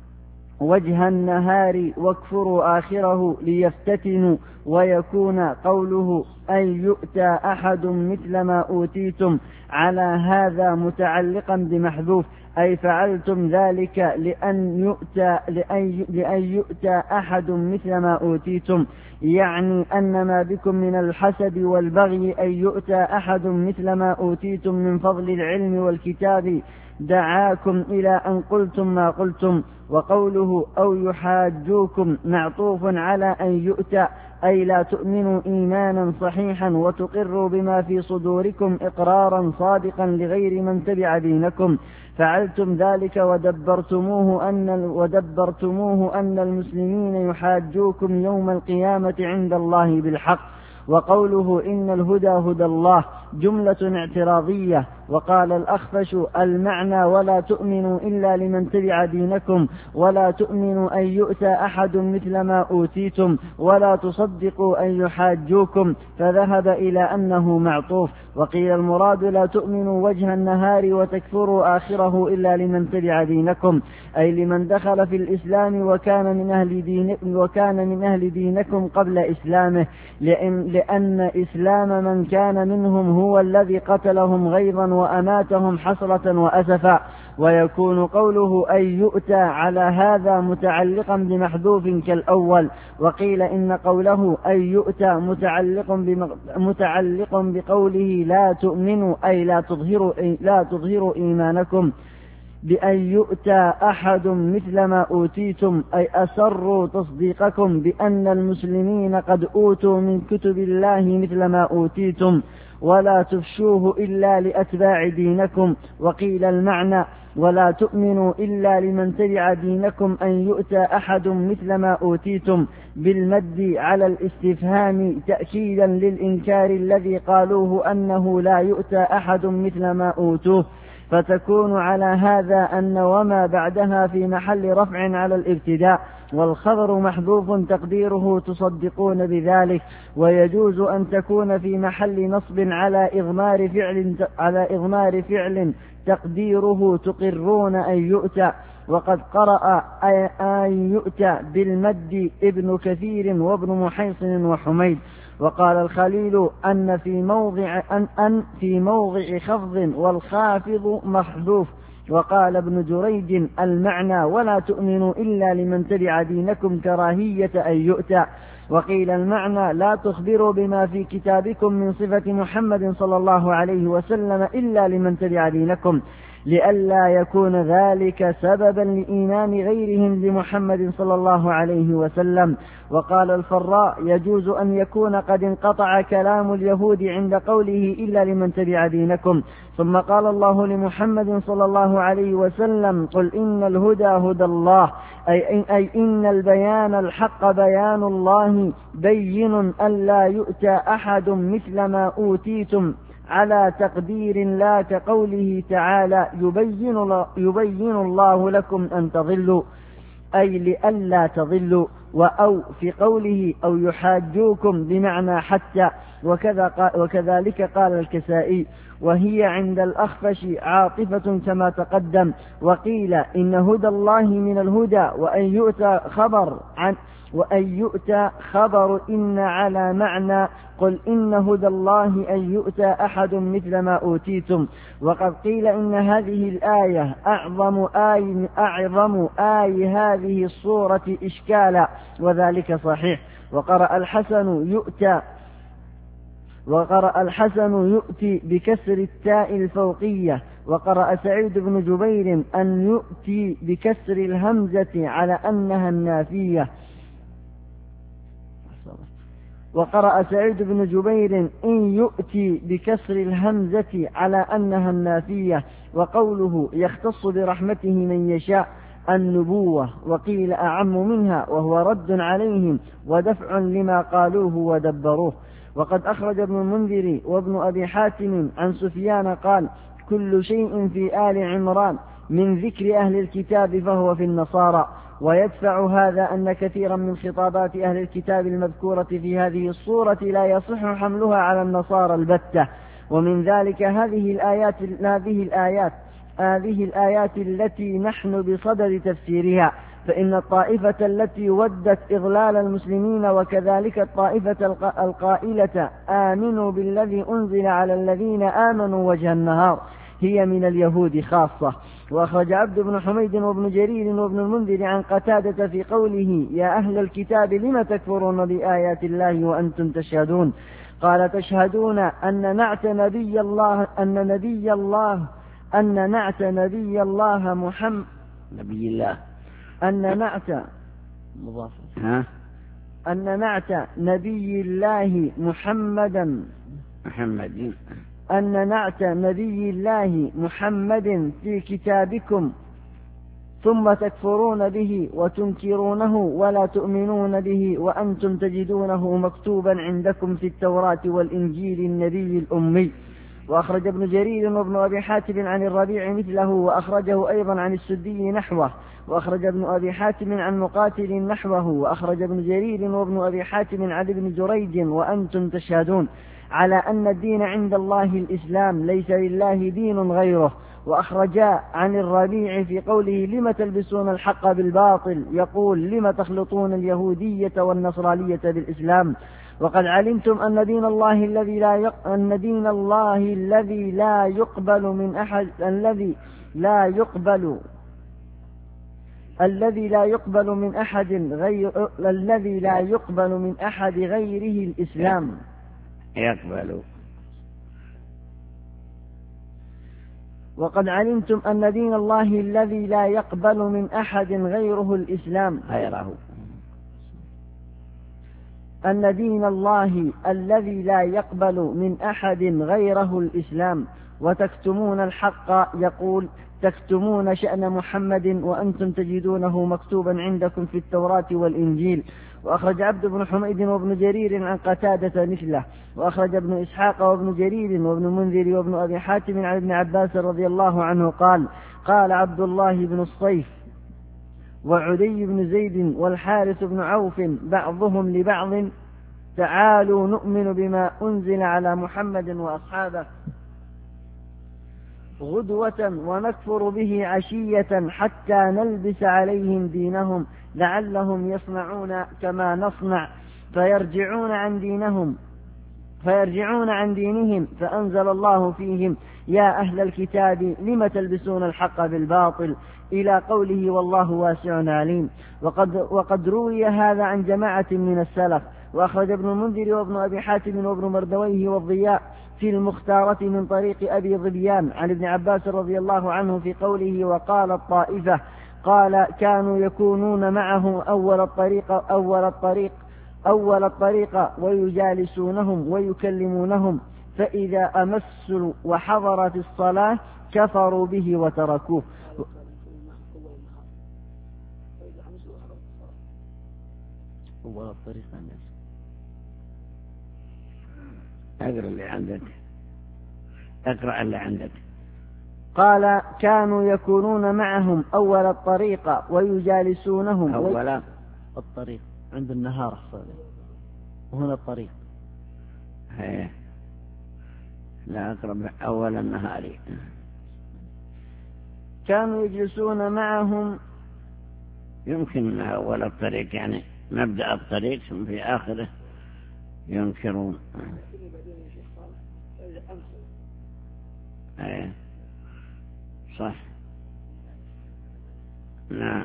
وجه النهار واكفروا آخره ليفتتنوا ويكون قوله أن يؤتى أحد مثل ما أوتيتم على هذا متعلقا بمحذوف أي فعلتم ذلك لأن يؤتى, لأن, لأن يؤتى أحد مثل ما أوتيتم يعني أن ما بكم من الحسد والبغي أن يؤتى أحد مثل ما أوتيتم من فضل العلم والكتاب دعاكم إلى أن قلتم ما قلتم. وقوله أو يحاجوكم معطوف على أن يؤتى أي لا تؤمنوا إيمانا صحيحا وتقروا بما في صدوركم إقرارا صادقا لغير من تبع دينكم فعلتم ذلك ودبرتموه أن, ودبرتموه أن المسلمين يحاجوكم يوم القيامة عند الله بالحق. وقوله إن الهدى هدى الله جملة اعتراضية وقال الأخفش المعنى ولا تؤمنوا إلا لمن تبع دينكم ولا تؤمنوا أن يؤتى أحد مثل ما أوتيتم ولا تصدقوا أن يحاجوكم، فذهب إلى أنه معطوف. وقيل المراد لا تؤمنوا وجه النهار وتكفروا آخره إلا لمن تبع دينكم، أي لمن دخل في الإسلام وكان من أهل دين وكان من أهل دينكم قبل إسلامه، لأن, لأن إسلام من كان منهم هو الذي قتلهم غيظا وأماتهم حسرة وأسفا. ويكون قوله أن يؤتى على هذا متعلقا بمحذوف كالأول. وقيل إن قوله أن يؤتى متعلق, متعلق بقوله لا تؤمنوا أي لا تظهروا, لا تظهروا إيمانكم، بأن يؤتى أحد مثل ما أوتيتم أي أسروا تصديقكم بأن المسلمين قد أوتوا من كتب الله مثل ما أوتيتم ولا تفشوه إلا لأتباع دينكم. وقيل المعنى ولا تؤمنوا إلا لمن تبع دينكم أن يؤتى أحد مثل ما أوتيتم بالمد على الاستفهام تأكيدا للإنكار الذي قالوه أنه لا يؤتى أحد مثل ما أوتوه، فتكون على هذا أن وما بعدها في محل رفع على الابتداء، والخبر محذوف تقديره تصدقون بذلك. ويجوز أن تكون في محل نصب على إضمار فعل, على إضمار فعل تقديره تقرون أن يؤتى. وقد قرأ أن يؤتى بالمد ابن كثير وابن محيصن وحميد. وقال الخليل أن في موضع أن, أن في موضع خفض والخافض محذوف. وقال ابن جريج المعنى ولا تؤمنوا إلا لمن تبع دينكم كراهية أن يؤتى. وقيل المعنى لا تخبروا بما في كتابكم من صفة محمد صلى الله عليه وسلم إلا لمن تبع دينكم، لئلا يكون ذلك سببا لإيمان غيرهم بمحمد صلى الله عليه وسلم. وقال الفراء يجوز أن يكون قد انقطع كلام اليهود عند قوله إلا لمن تبع دينكم، ثم قال الله لمحمد صلى الله عليه وسلم قل إن الهدى هدى الله، أي, أي إن البيان الحق بيان الله بين ألا يؤتى أحد مثل ما أوتيتم على تقدير لا كقوله تعالى يبين, يبين الله لكم أن تضلوا، أي لئلا تضلوا. وأو في قوله أو يحاجوكم بمعنى حتى، وكذا وكذلك قال الكسائي، وهي عند الأخفش عاطفة كما تقدم. وقيل إن هدى الله من الهدى وأن يؤتى خبر عن وأن يؤتى خبر إن على معنى قل إن هدى الله أن يؤتى أحد مثل ما أوتيتم. وقد قيل إن هذه الآية أعظم آي, أعظم آي هذه الصورة إشكالا، وذلك صحيح. وقرأ الحسن يؤتى وقرأ الحسن يؤتي بكسر التاء الفوقية. وقرأ سعيد بن جبير أن يؤتي بكسر الهمزة على أنها النافية. وقرأ سعيد بن جبير إن يؤتي بكسر الهمزة على أنها النافية. وقوله يختص برحمته من يشاء النبوة. وقيل أعم منها وهو رد عليهم ودفع لما قالوه ودبروه. وقد أخرج ابن المنذر وابن أبي حاتم عن سفيان قال كل شيء في آل عمران من ذكر أهل الكتاب فهو في النصارى. ويدفع هذا أن كثيرا من خطابات أهل الكتاب المذكورة في هذه الصورة لا يصح حملها على النصارى البتة. ومن ذلك هذه الآيات هذه الآيات هذه الآيات التي نحن بصدد تفسيرها، فإن الطائفة التي ودت إضلال المسلمين وكذلك الطائفة القائلة آمنوا بالذي أنزل على الذين آمنوا وجه النهار هي من اليهود خاصة. وأخرج عبد بن حميد وابن جرير وابن المنذر عن قتادة في قوله يا أهل الكتاب لم تكفرون بآيات الله وأنتم تشهدون، قال تشهدون أن نعت نبي الله أن نبي الله أن نعت نبي الله محمد نبي الله أن نعت مضاف ها أن نعت نبي الله محمدا محمد أن نعت نبي الله محمد في كتابكم ثم تكفرون به وتنكرونه ولا تؤمنون به وأنتم تجدونه مكتوبا عندكم في التوراة والإنجيل النبي الأمي. وأخرج ابن جرير وابن أبي حاتم عن الربيع مثله، وأخرجه أيضا عن السدي نحوه، وأخرج ابن أبي حاتم عن مقاتل نحوه، وأخرج ابن جرير وابن أبي حاتم عن ابن جريج وأنتم تشهدون على أن الدين عند الله الإسلام ليس لله دين غيره. وأخرجا عن الربيع في قوله لم تلبسون الحق بالباطل يقول لم تخلطون اليهودية والنصرانية بالإسلام، وقد علمتم أن دين الله الذي لا يق... أن دين الله الذي لا يقبل من أحد الذي لا يقبل الذي لا يقبل من أحد غير الذي لا يقبل من أحد غيره الإسلام يقبل. وقد علمتم أن دين الله الذي لا يقبل من أحد غيره الإسلام غيره أن دين الله الذي لا يقبل من أحد غيره الإسلام، وتكتمون الحق يقول تكتمون شأن محمد وأنتم تجدونه مكتوبا عندكم في التوراة والإنجيل. وأخرج عبد بن حميد وابن جرير عن قتادة مثله، وأخرج ابن إسحاق وابن جرير وابن منذر وابن أبي حاتم عن ابن عباس رضي الله عنه قال قال عبد الله بن الصيف وعدي بن زيد والحارث بن عوف بعضهم لبعض تعالوا نؤمن بما أنزل على محمد وأصحابه غدوة ونكفر به عشية حتى نلبس عليهم دينهم لعلهم يصنعون كما نصنع فيرجعون عن دينهم فيرجعون عن دينهم. فأنزل الله فيهم يا أهل الكتاب لم تلبسون الحق بالباطل إلى قوله والله واسع عليم. وقد, وقد روي هذا عن جماعة من السلف. وأخرج ابن المنذر وابن أبي حاتم وابن مردويه والضياء في المختارة من طريق أبي ظبيان عن ابن عباس رضي الله عنه في قوله وقال الطائفة قال كانوا يكونون معه أول الطريق أول الطريق أول الطريق ويجالسونهم ويكلمونهم فإذا أمسوا وحضرت الصلاة كفروا به وتركوه. أول الطريق الناس اقرأ اللي عندك اقرأ اللي عندك. قال كانوا يكونون معهم أول الطريق ويجالسونهم أول وي... الطريق عند النهار أحصل وهنا الطريق هي. لا أقرب أول النهار. كانوا يجلسون معهم يمكن أول الطريق يعني مبدأ الطريق ثم في آخره ينكرون. ايه صح. نعم.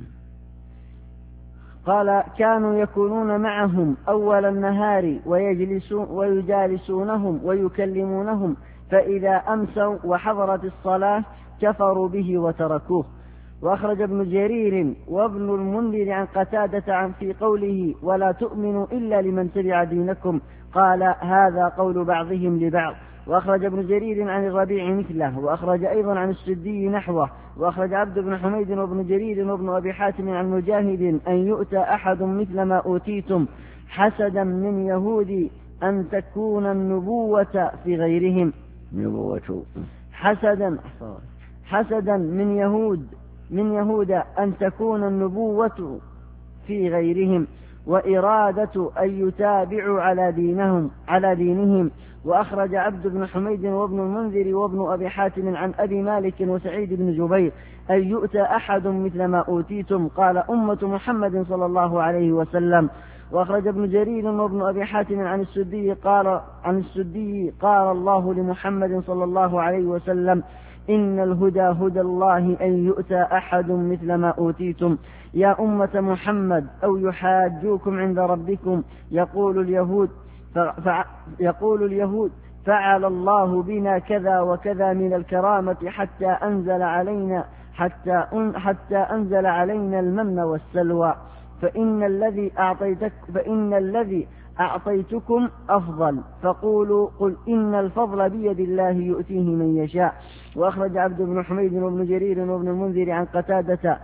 قال كانوا يكونون معهم أول النهار ويجلسون ويجالسونهم ويكلمونهم فإذا أمسوا وحضرت الصلاة كفروا به وتركوه. وأخرج ابن جرير وابن المنذر عن قتادة عن في قوله ولا تؤمنوا إلا لمن تبع دينكم قال هذا قول بعضهم لبعض. وأخرج ابن جرير عن الربيع مثله، وأخرج أيضا عن السدي نحوه. وأخرج عبد بن حميد وابن جرير وابن أبي حاتم عن مجاهد أن يؤتى أحد مثل ما أوتيتم حسدا من يهود أن تكون النبوة في غيرهم. نبوة حسدا حسدا من يهود من يهود أن تكون النبوة في غيرهم وإرادة أن يتابعوا على دينهم على دينهم. وأخرج عبد بن حميد وابن المنذر وابن أبي حاتم عن أبي مالك وسعيد بن جبير أن يؤتى أحد مثل ما أوتيتم قال أمة محمد صلى الله عليه وسلم. وأخرج ابن جرير وابن أبي حاتم عن السدي قال عن السدي قال الله لمحمد صلى الله عليه وسلم إن الهدى هدى الله أن يؤتى أحد مثل ما أوتيتم يا أمة محمد أو يحاجوكم عند ربكم يقول اليهود فع يقول اليهود فعل الله بنا كذا وكذا من الكرامة حتى أنزل علينا حتى أن حتى أنزل علينا المن والسلوى فإن الذي أعطيتك فإن الذي أعطيتكم أفضل فقولوا قل إن الفضل بيد الله يؤتيه من يشاء. وأخرج عبد بن حميد وابن جرير وابن المنذر عن قتادة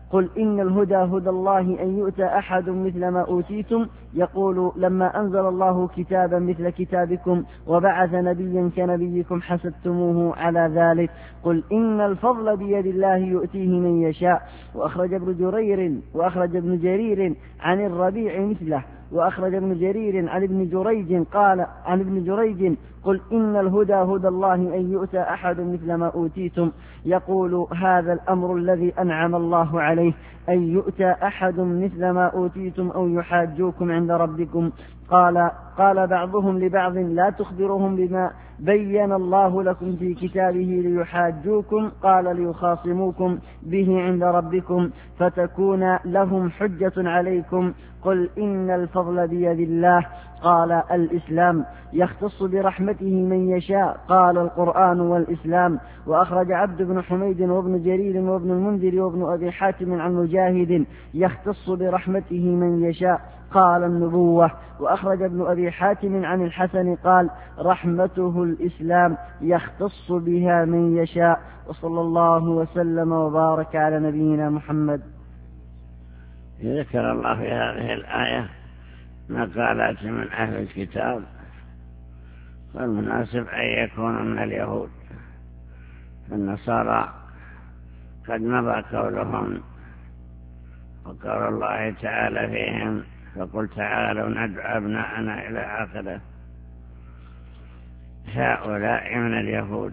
قل إن الهدى هدى الله أن يؤتى أحد مثل ما أوتيتم يقول لما أنزل الله كتابا مثل كتابكم وبعث نبيا كنبيكم حسبتموه على ذلك. قل إن الفضل بيد الله يؤتيه من يشاء. وأخرج ابن جرير وأخرج ابن جرير عن الربيع مثله. وأخرج ابن جرير عن ابن جريج قال عن ابن جريج قل إن الهدى هدى الله أن يؤتى أحد مثل ما أوتيتم يقول هذا الأمر الذي أنعم الله عليه أن يؤتى أحد مثل ما أوتيتم أو يحاجوكم عند ربكم. قال قال بعضهم لبعض لا تخبرهم بما بين الله لكم في كتابه ليحاجوكم قال ليخاصموكم به عند ربكم فتكون لهم حجة عليكم. قل إن الفضل بيد الله. قال الإسلام يختص برحمته من يشاء. قال القرآن والإسلام. وأخرج عبد بن حميد وابن جرير وابن المنذر وابن أبي حاتم عن مجاهد يختص برحمته من يشاء. قال النبوة. وأخرج ابن أبي حاتم عن الحسن قال رحمته الإسلام يختص بها من يشاء. وصلى الله وسلم وبارك على نبينا محمد. ذكر الله في هذه الآية مقالات من أهل الكتاب والمناسب أن يكون من اليهود. النصارى قد مضى قولهم وقال الله تعالى فيهم فقل تعالوا ندعو أبناءنا إلى آخره. هؤلاء من اليهود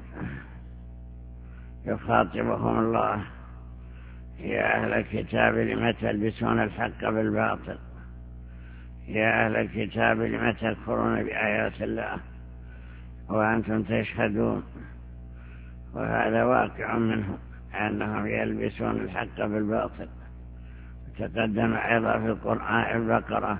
يخاطبهم الله يا أهل الكتاب لم تلبسون الحق بالباطل يا أهل الكتاب لم تكفرون بآيات الله وأنتم تشهدون. وهذا واقع منهم أنهم يلبسون الحق بالباطل. تقدم أيضا في القرآن البقرة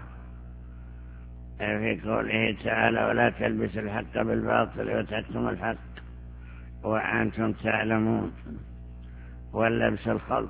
في قوله تعالى ولا تلبسوا الحق بالباطل وتكتموا الحق وأنتم تعلمون واللبس الخلط.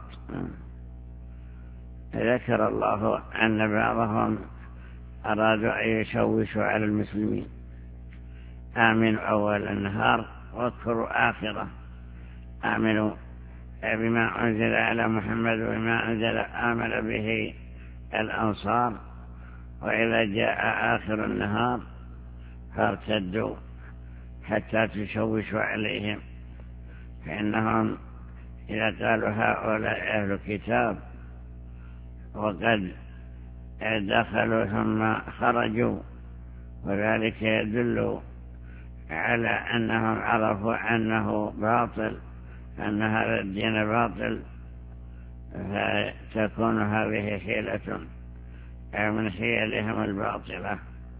ذكر الله أن بعضهم أرادوا أن يشوشوا على المسلمين آمنوا أول النهار واذكروا آخره. آمنوا بما أنزل على محمد وما أنزل آمن به الأنصار وإذا جاء آخر النهار فارتدوا حتى تشوشوا عليهم. فإنهم إذا قالوا هؤلاء أهل الكتاب وقد دخلوا ثم خرجوا وذلك يدل على أنهم عرفوا أنه باطل أن هذا الدين باطل فتكون هذه حيلة من حيلهم الباطلة.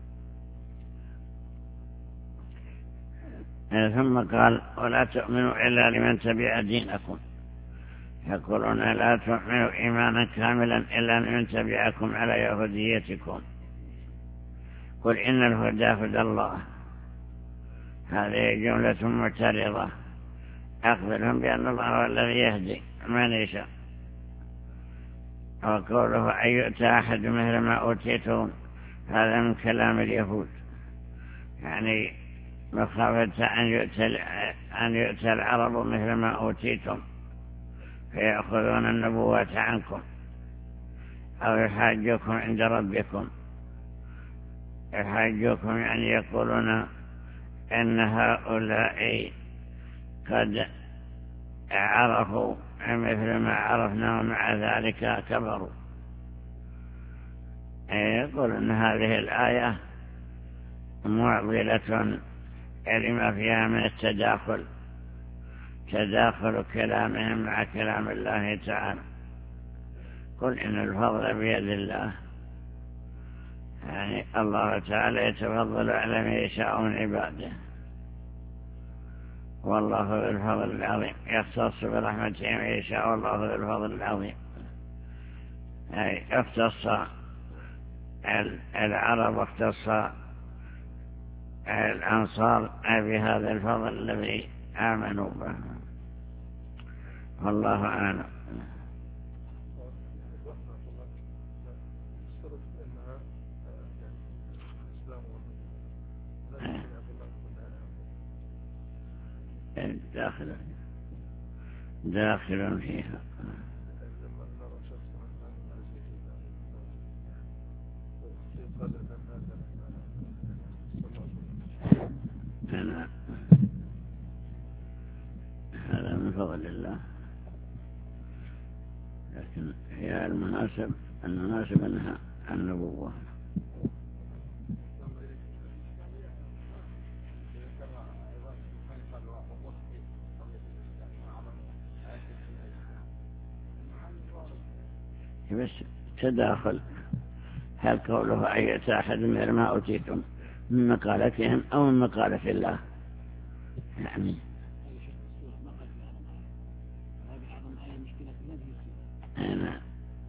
ثم قال ولا تؤمنوا إلا لمن تبع دينكم. يقولون لا تؤمنوا إيمانا كاملا إلا لمن تبعكم على يهوديتكم. قل إن الهدى هدى الله. هذه جملة معترضة أخبرهم بأن الله هو الذي يهدي من يشاء. وقوله أن يؤتى أحد مثل ما أوتيتم هذا من كلام اليهود يعني مخافة أن يؤتى, أن يؤتى العرب مثل ما أوتيتم فيأخذون النبوة عنكم أو يحاجوكم عند ربكم. يحاجوكم يعني يقولون أن هؤلاء قد عرفوا مثل ما عرفنا ومع ذلك كبروا. يقول أن هذه الآية معضلة لما فيها من التداخل تداخل كلامهم مع كلام الله تعالى. قل إن الفضل بيد الله يعني الله تعالى يتفضل على من يشاء من عباده والله ذو الفضل العظيم يختص برحمته من يشاء والله ذو الفضل العظيم. أي اختص العرب واختص الأنصار بهذا الفضل الذي آمنوا به. والله أعلم. داخل داخل فيها. لله، لكن هي المناسب المناسب أنها النبوة. بس تداخل، هل قوله أية أحد من ما أوتيتم من مقالتهم أو من مقالة الله يعني. أنا.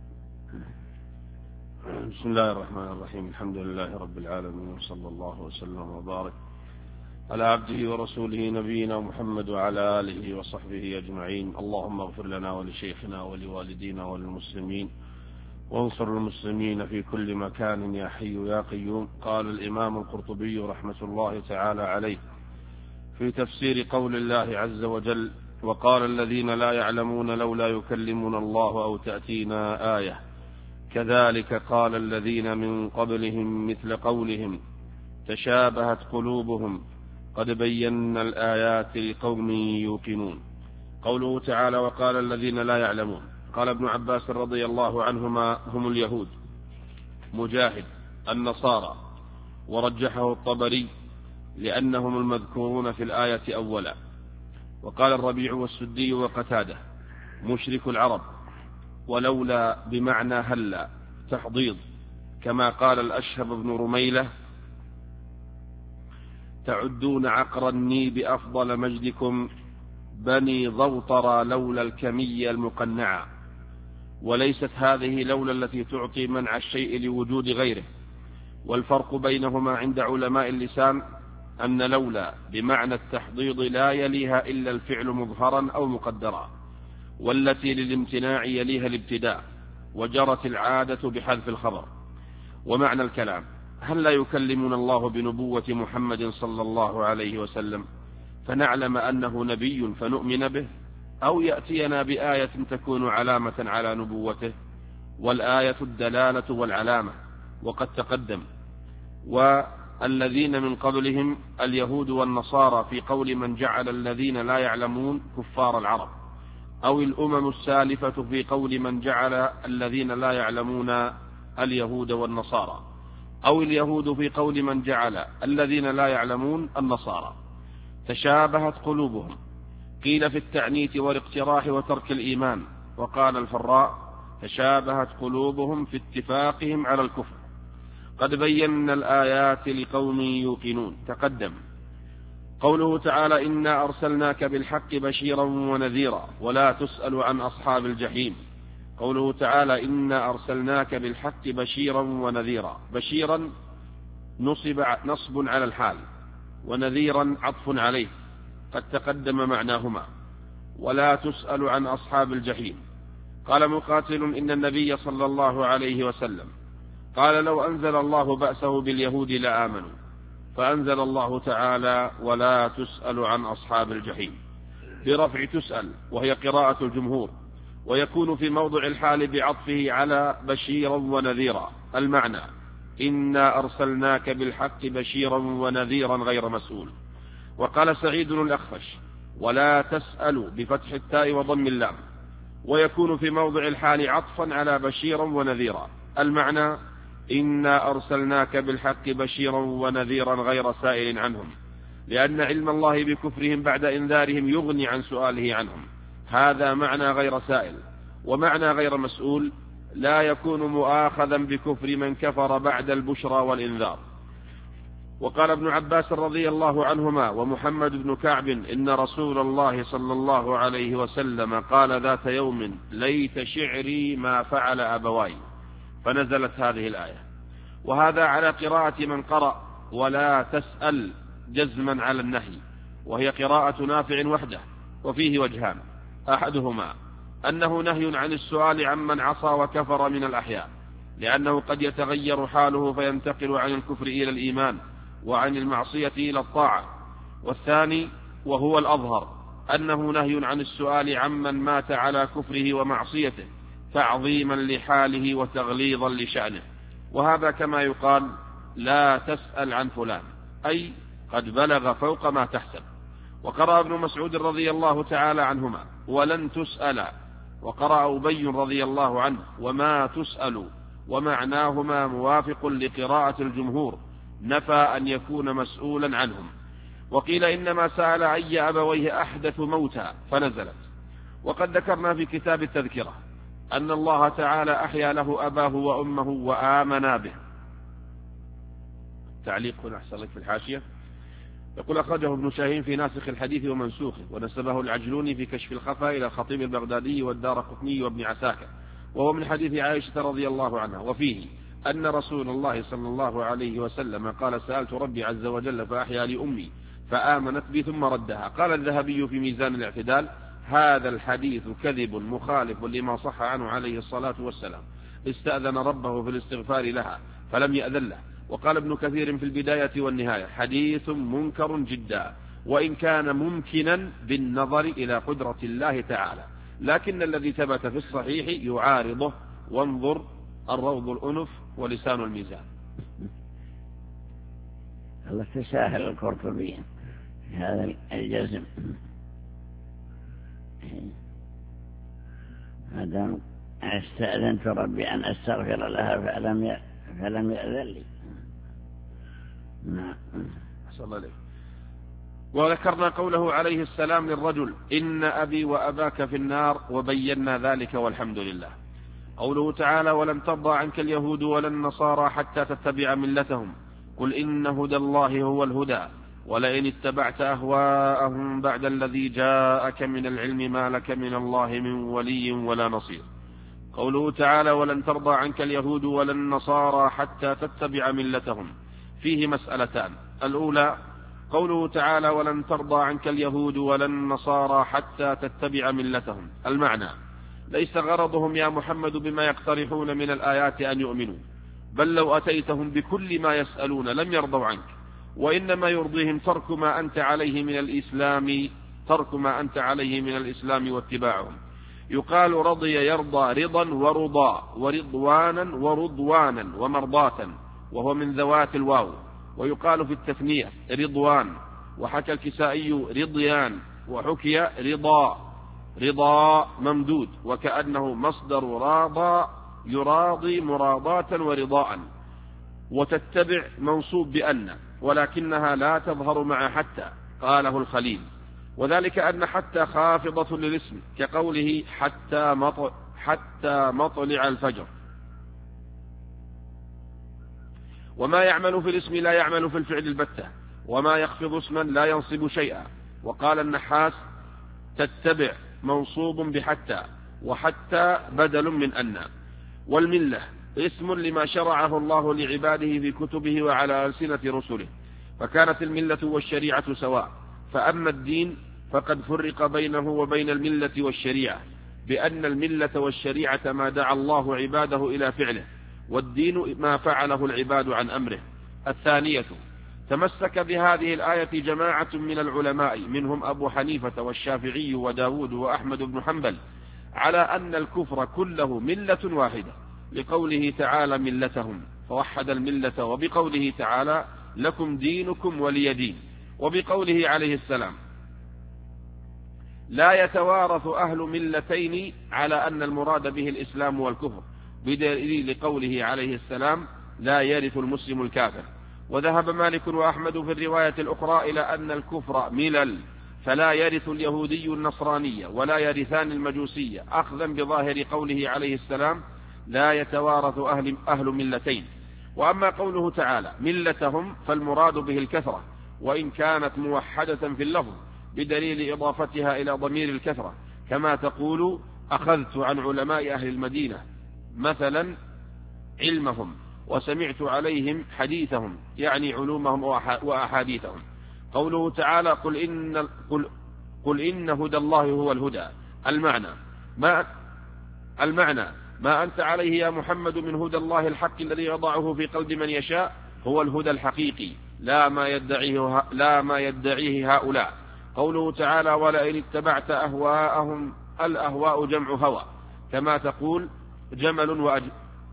بسم الله الرحمن الرحيم، الحمد لله رب العالمين، وصلى الله وسلم وبارك على عبده ورسوله نبينا محمد وعلى آله وصحبه أجمعين. اللهم اغفر لنا ولشيخنا ولوالدينا وللمسلمين، وانصر المسلمين في كل مكان يا حي يا قيوم. قال الإمام القرطبي رحمة الله تعالى عليه في تفسير قول الله عز وجل: وقال الذين لا يعلمون لولا يكلمنا الله أو تأتينا آية كذلك قال الذين من قبلهم مثل قولهم تشابهت قلوبهم قد بينا الآيات لقوم يوقنون. قوله تعالى: وقال الذين لا يعلمون، قال ابن عباس رضي الله عنهما: هم اليهود، مجاهد النصارى، ورجحه الطبري لأنهم المذكورون في الآية أولا. وقال الربيع والسدي وقتاده: مشرك العرب، ولولا بمعنى هلا تحضيض، كما قال الأشهب بن رميلة: تعدون عقر النيب أفضل مجدكم بني ضوطر لولا الكمية المقنعة. وليست هذه لولا التي تعطي منع الشيء لوجود غيره. والفرق بينهما عند علماء اللسان أن لولا بمعنى التحضيض لا يليها إلا الفعل مظهرا أو مقدرا، والتي للامتناع يليها الابتداء، وجرت العادة بحذف الخبر. ومعنى الكلام: هل لا يكلمنا الله بنبوة محمد صلى الله عليه وسلم فنعلم أنه نبي فنؤمن به، أو يأتينا بآية تكون علامة على نبوته؟ والآية الدلالة والعلامة، وقد تقدم. والذين من قبلهم اليهود والنصارى في قول من جعل الذين لا يعلمون كفار العرب، أو الأمم السالفة في قول من جعل الذين لا يعلمون اليهود والنصارى، أو اليهود في قول من جعل الذين لا يعلمون النصارى. تشابهت قلوبهم، قيل في التعنيت والاقتراح وترك الإيمان. وقال الفراء: تشابهت قلوبهم في اتفاقهم على الكفر. قد بينا الآيات لقوم يوقنون. تقدم. قوله تعالى: إنا أرسلناك بالحق بشيرا ونذيرا ولا تسأل عن أصحاب الجحيم. قوله تعالى: إنا أرسلناك بالحق بشيرا ونذيرا. بشيرا نصب نصب على الحال، ونذيرا عطف عليه، قد تقدم معناهما. ولا تسأل عن أصحاب الجحيم. قال مقاتل: إن النبي صلى الله عليه وسلم قال: لو أنزل الله بأسه باليهود لآمنوا، فأنزل الله تعالى: ولا تسأل عن أصحاب الجحيم، برفع تسأل، وهي قراءة الجمهور، ويكون في موضع الحال بعطفه على بشيرا ونذيرا. المعنى: إنا أرسلناك بالحق بشيرا ونذيرا غير مسؤول. وقال سعيد الأخفش: ولا تسأل بفتح التاء وضم اللام، ويكون في موضع الحال عطفا على بشيرا ونذيرا. المعنى: إنا أرسلناك بالحق بشيرا ونذيرا غير سائل عنهم، لأن علم الله بكفرهم بعد إنذارهم يغني عن سؤاله عنهم. هذا معنى غير سائل. ومعنى غير مسؤول لا يكون مؤاخذا بكفر من كفر بعد البشرى والإنذار. وقال ابن عباس رضي الله عنهما ومحمد بن كعب: إن رسول الله صلى الله عليه وسلم قال ذات يوم: ليت شعري ما فعل أبواي، فنزلت هذه الآية. وهذا على قراءة من قرأ ولا تسأل جزما على النهي، وهي قراءة نافع وحده. وفيه وجهان: أحدهما أنه نهي عن السؤال عمن عصى وكفر من الأحياء، لأنه قد يتغير حاله فينتقل عن الكفر إلى الإيمان وعن المعصية إلى الطاعة. والثاني وهو الأظهر أنه نهي عن السؤال عمن مات على كفره ومعصيته، تعظيما لحاله وتغليظا لشأنه. وهذا كما يقال: لا تسأل عن فلان، أي قد بلغ فوق ما تحسب. وقرأ ابن مسعود رضي الله تعالى عنهما ولن تسأل، وقرأ أبي رضي الله عنه وما تسأل، ومعناهما موافق لقراءة الجمهور، نفى أن يكون مسؤولا عنهم. وقيل إنما سأل أي أبويه أحدث موتا فنزلت. وقد ذكرنا في كتاب التذكرة أن الله تعالى أحيا له أباه وأمه وآمنا به. تعليق هنا أحسن لك في الحاشية، يقول أخرجه ابن شاهين في ناسخ الحديث ومنسوخه، ونسبه العجلوني في كشف الخفاء إلى الخطيب البغدادي والدارقطني وابن عساكر، وهو من حديث عائشة رضي الله عنها، وفيه أن رسول الله صلى الله عليه وسلم قال سألت ربي عز وجل فأحيا لأمي فآمنت بي ثم ردها. قال الذهبي في ميزان الاعتدال هذا الحديث كذب مخالف لما صح عنه عليه الصلاة والسلام، استأذن ربه في الاستغفار لها فلم يأذن له. وقال ابن كثير في البداية والنهاية حديث منكر جدا، وإن كان ممكنا بالنظر إلى قدرة الله تعالى، لكن الذي ثبت في الصحيح يعارضه، وانظر الروض الأنف ولسان الميزان. الله تساهل القرطبي هذا الجزم، مادام استأذنت ربي أن أستغفر لها فلم فلم يأذن لي. نعم. صلى الله عليه. وذكرنا قوله عليه السلام للرجل إن أبي وأباك في النار، وبينا ذلك والحمد لله. قوله تعالى ولن ترضى عنك اليهود ولا النصارى حتى تتبع ملتهم، قل إن هدى الله هو الهدى ولئن اتبعت أهواءهم بعد الذي جاءك من العلم ما لك من الله من ولي ولا نصير. قوله تعالى ولن ترضى عنك اليهود ولا النصارى حتى تتبع ملتهم، فيه مسألتان. الأولى قوله تعالى ولن ترضى عنك اليهود ولا النصارى حتى تتبع ملتهم، المعنى ليس غرضهم يا محمد بما يقترحون من الآيات أن يؤمنوا، بل لو أتيتهم بكل ما يسألون لم يرضوا عنك، وإنما يرضيهم ترك ما أنت عليه من الإسلام ترك ما أنت عليه من الإسلام واتباعهم. يقال رضي يرضى رضا ورضا ورضوانا ورضوانا ومرضاة، وهو من ذوات الواو. ويقال في التثنية رضوان، وحكى الكسائي رضيان، وحكي رضا رضا ممدود، وكأنه مصدر راضى يراضي مراضاة ورضاء. وتتبع منصوب بأن، ولكنها لا تظهر مع حتى، قاله الخليل، وذلك أن حتى خافضة للاسم، كقوله حتى مطلع, حتى مطلع الفجر. وما يعمل في الاسم لا يعمل في الفعل البتة، وما يخفض اسما لا ينصب شيئا. وقال النحاس تتبع منصوب بحتى، وحتى بدل من أن. والملة اسم لما شرعه الله لعباده في كتبه وعلى ألسنة رسله، فكانت الملة والشريعة سواء. فأما الدين فقد فرق بينه وبين الملة والشريعة، بأن الملة والشريعة ما دعا الله عباده إلى فعله، والدين ما فعله العباد عن أمره. الثانية تمسك بهذه الآية جماعة من العلماء، منهم أبو حنيفة والشافعي وداود وأحمد بن حنبل، على أن الكفر كله ملة واحدة، لقوله تعالى ملتهم فوحد الملة، وبقوله تعالى لكم دينكم ولي دين، وبقوله عليه السلام لا يتوارث أهل ملتين، على أن المراد به الإسلام والكفر، بدليل قوله عليه السلام لا يرث المسلم الكافر. وذهب مالك وأحمد في الرواية الأخرى إلى أن الكفر ملل، فلا يرث اليهودي النصرانية ولا يرثان المجوسية، أخذا بظاهر قوله عليه السلام لا يتوارث أهل, أهل ملتين. وأما قوله تعالى ملتهم فالمراد به الكثرة، وإن كانت موحدة في اللفظ، بدليل إضافتها إلى ضمير الكثرة، كما تقول أخذت عن علماء أهل المدينة مثلا علمهم، وسمعت عليهم حديثهم، يعني علومهم وأحاديثهم. قوله تعالى قل إن, قل قل إن هدى الله هو الهدى، المعنى ما, المعنى ما أنت عليه يا محمد من هدى الله الحق الذي يضعه في قلب من يشاء هو الهدى الحقيقي، لا ما يدعيه, لا ما يدعيه هؤلاء. قوله تعالى ولئن اتبعت أهواءهم، الأهواء جمع هوى، كما تقول جمل وأج...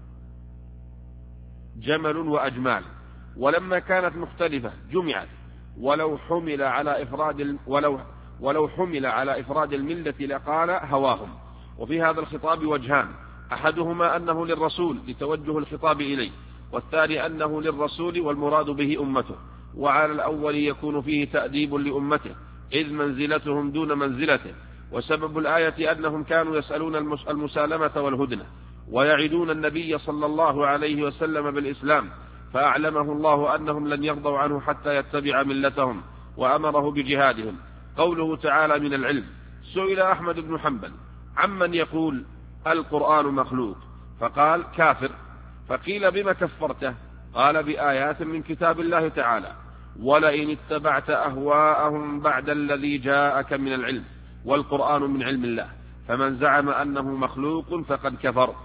جمل وأجمال، ولما كانت مختلفة جمعت، ولو حمل على إفراد ولو ولو حمل على إفراد الملة لقال هواهم. وفي هذا الخطاب وجهان، أحدهما أنه للرسول لتوجه الخطاب إليه، والثاني أنه للرسول والمراد به أمته. وعلى الأول يكون فيه تأديب لأمته إذ منزلتهم دون منزلته. وسبب الآية أنهم كانوا يسألون المسالمة والهدنة ويعدون النبي صلى الله عليه وسلم بالإسلام، فأعلمه الله أنهم لن يرضوا عنه حتى يتبع ملتهم، وأمره بجهادهم. قوله تعالى من العلم. سئل أحمد بن حنبل عمن يقول القرآن مخلوق فقال كافر، فقيل بما كفرته؟ قال بآيات من كتاب الله تعالى ولئن اتبعت أهواءهم بعد الذي جاءك من العلم والقرآن من علم الله، فمن زعم أنه مخلوق فقد كفر.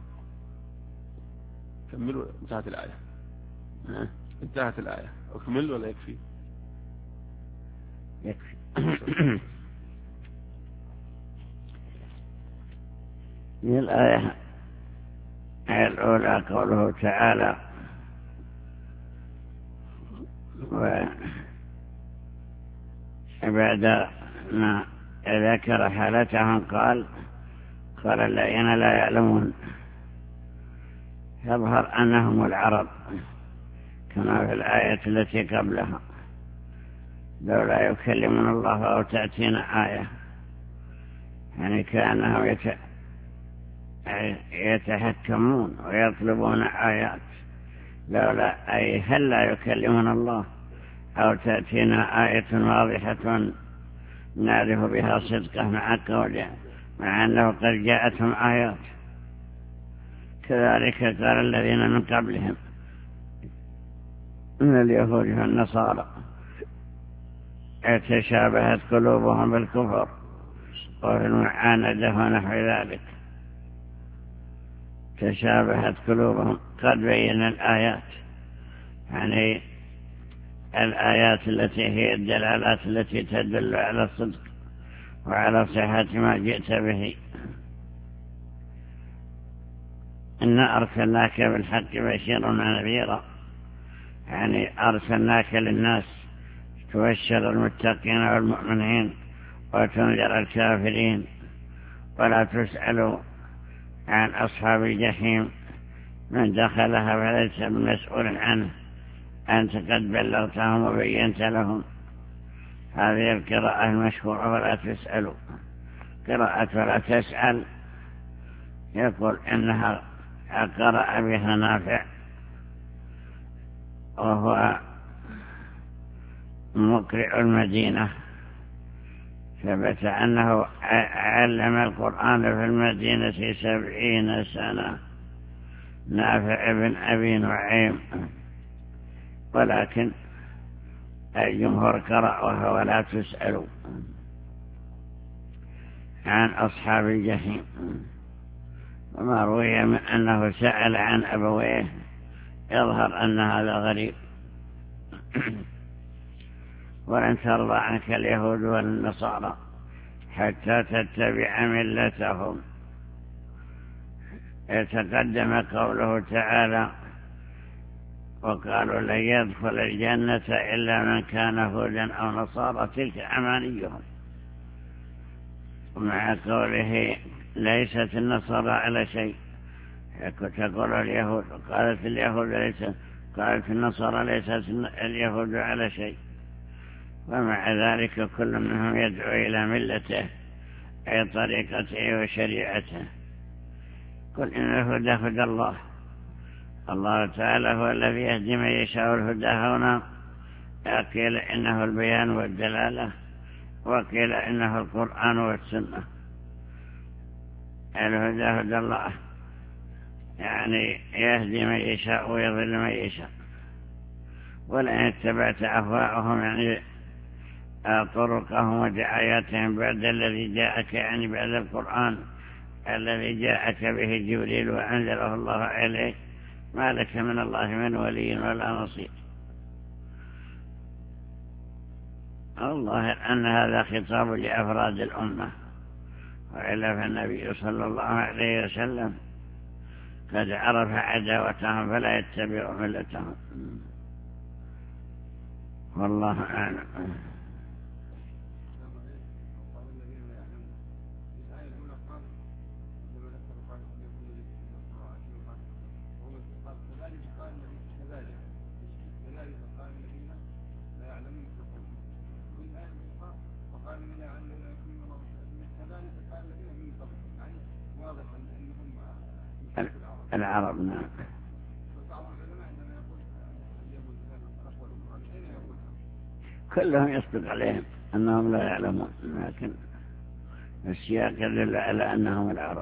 كملوا. انتهت الآية. انتهت الآية. أكمل ولا يكفي؟ يكفي. من الآية الأولى قوله تعالى وبعد ما ذكر حالتهم قال قال الذين لا يعلمون، يظهر أنهم العرب كما في الآية التي قبلها لولا يكلمون الله أو تأتينا آية، يعني كأنهم يتحكمون ويطلبون آيات، لولا أي هل لا يكلمون الله أو تأتينا آية واضحة نعرف بها صدقه مع قوله، مع أنه قد جاءتهم آيات. كذلك قال الذين من قبلهم من اليهود والنصارى تشابهت قلوبهم بالكفر وفي المعاندة ونحو ذلك، تشابهت قلوبهم. قد بين الآيات، يعني الآيات التي هي الدلالات التي تدل على الصدق وعلى صحة ما جئت به. إنا أرسلناك بالحق بشيرا ونذيرا، يعني أرسلناك للناس تبشر المتقين والمؤمنين وتنذر الكافرين. ولا تسأل عن أصحاب الجحيم، من دخلها فليس بمسؤول عنه، أنت قد بلغتهم وبينت لهم. هذه القراءة المشهورة ولا تسأل. قراءة ولا تسأل يقول إنها قرأ بها نافع وهو مقرئ المدينة، ثبت أنه علم القرآن في المدينة سبعين سنة، نافع بن أبي نعيم. ولكن الجمهور قرأوها ولا تسألوا عن أصحاب الجحيم. وما روي من أنه سأل عن أبويه يظهر أن هذا غريب. ولن ترضى عنك اليهود والنصارى حتى تتبع ملتهم. يتقدم قوله تعالى وقالوا لن يدخل الجنة إلا من كان هودا أو نصارى تلك أمانيهم، ومع قوله ليست النصارى على شيء تقول اليهود، قالت اليهود ليس قالت النصارى ليست اليهود على شيء. ومع ذلك كل منهم يدعو إلى ملته أي طريقته وشريعته. قل إن الهدى هدى الله، الله تعالى هو الذي يهدي من يشاء الهدى. هنا قيل إنه البيان والدلالة، وقيل إنه القرآن والسنة. الهدى هدى الله يعني يهدي من يشاء ويضل من يشاء. ولئن اتبعت أهواءهم يعني طرقهم ودعاياتهم بعد الذي جاءك، يعني بعد القرآن الذي جاءك به جبريل وأنزله الله إليك، ما لك من الله من ولي ولا نصير. الله أن هذا خطاب لأفراد الأمة، وإلا فالنبي صلى الله عليه وسلم قد عرف عداوتهم فلا يتبع ملتهم. والله أعلم. العرب نعم. كلهم يصدق عليهم أنهم لا يعلمون، لكن السياق يدل على أنهم العرب.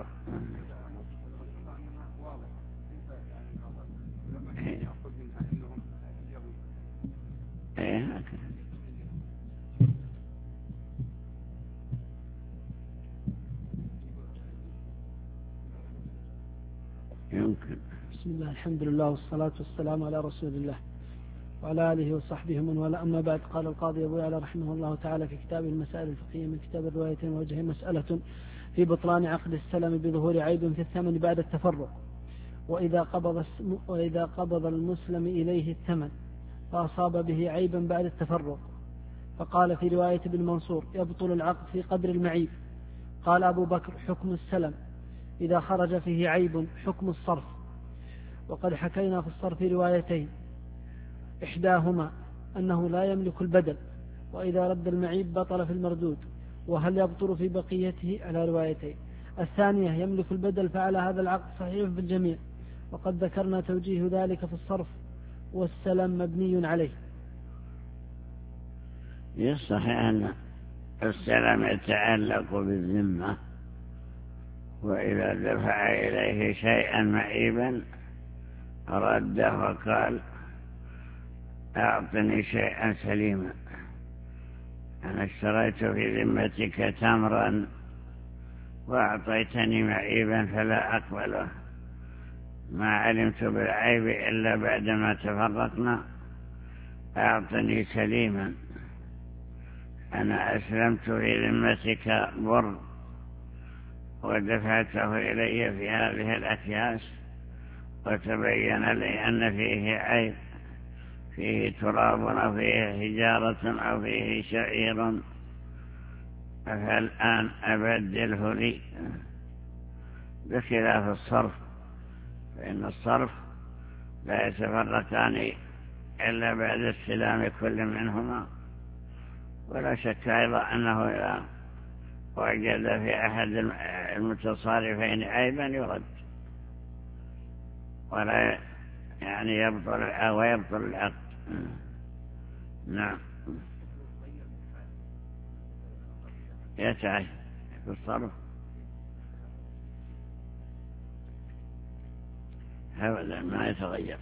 ايه يمكن. بسم الله، الحمد لله والصلاة والسلام على رسول الله وعلى آله وصحبه من والاه، أما بعد. قال القاضي أبو يعلى رحمه الله تعالى في كتاب المسائل الفقهية من كتاب الروايتين وجه مسألة في بطلان عقد السلم بظهور عيب في الثمن بعد التفرق. وإذا قبض, وإذا قبض المسلم إليه الثمن فأصاب به عيبا بعد التفرق، فقال في رواية ابن منصور يبطل العقد في قدر المعيب. قال أبو بكر حكم السلم إذا خرج فيه عيب حكم الصرف. وقد حكينا في الصرف روايتين، إحداهما أنه لا يملك البدل، وإذا رد المعيب بطل في المردود، وهل يبطل في بقيته على روايتين. الثانية يملك البدل، فعلى هذا العقد صحيح في الجميع، وقد ذكرنا توجيه ذلك في الصرف، والسلم مبني عليه. يصح أن السلم يتعلق بالذمة، وإذا دفع إليه شيئا معيبا رده وقال أعطني شيئا سليما، أنا اشتريت في ذمتك تمرا وأعطيتني معيبا فلا أقبله، ما علمت بالعيب إلا بعدما تفرقنا، أعطني سليما، أنا أسلمت في ذمتك بر ودفعته إلي في هذه الأكياس، وتبين لي أن فيه عيب، فيه تراب أو فيه حجارة أو فيه شعير، فالآن أبدله لي. بخلاف الصرف، فإن الصرف لا يتفرقان إلا بعد استلام كل منهما، ولا شك أيضا أنه إذا وجد في أحد المتصارفين عيبا يرد، ولا يعني يبطل ويبطل العقد. نعم. يتعي في الصرف أبدا ما يتغير.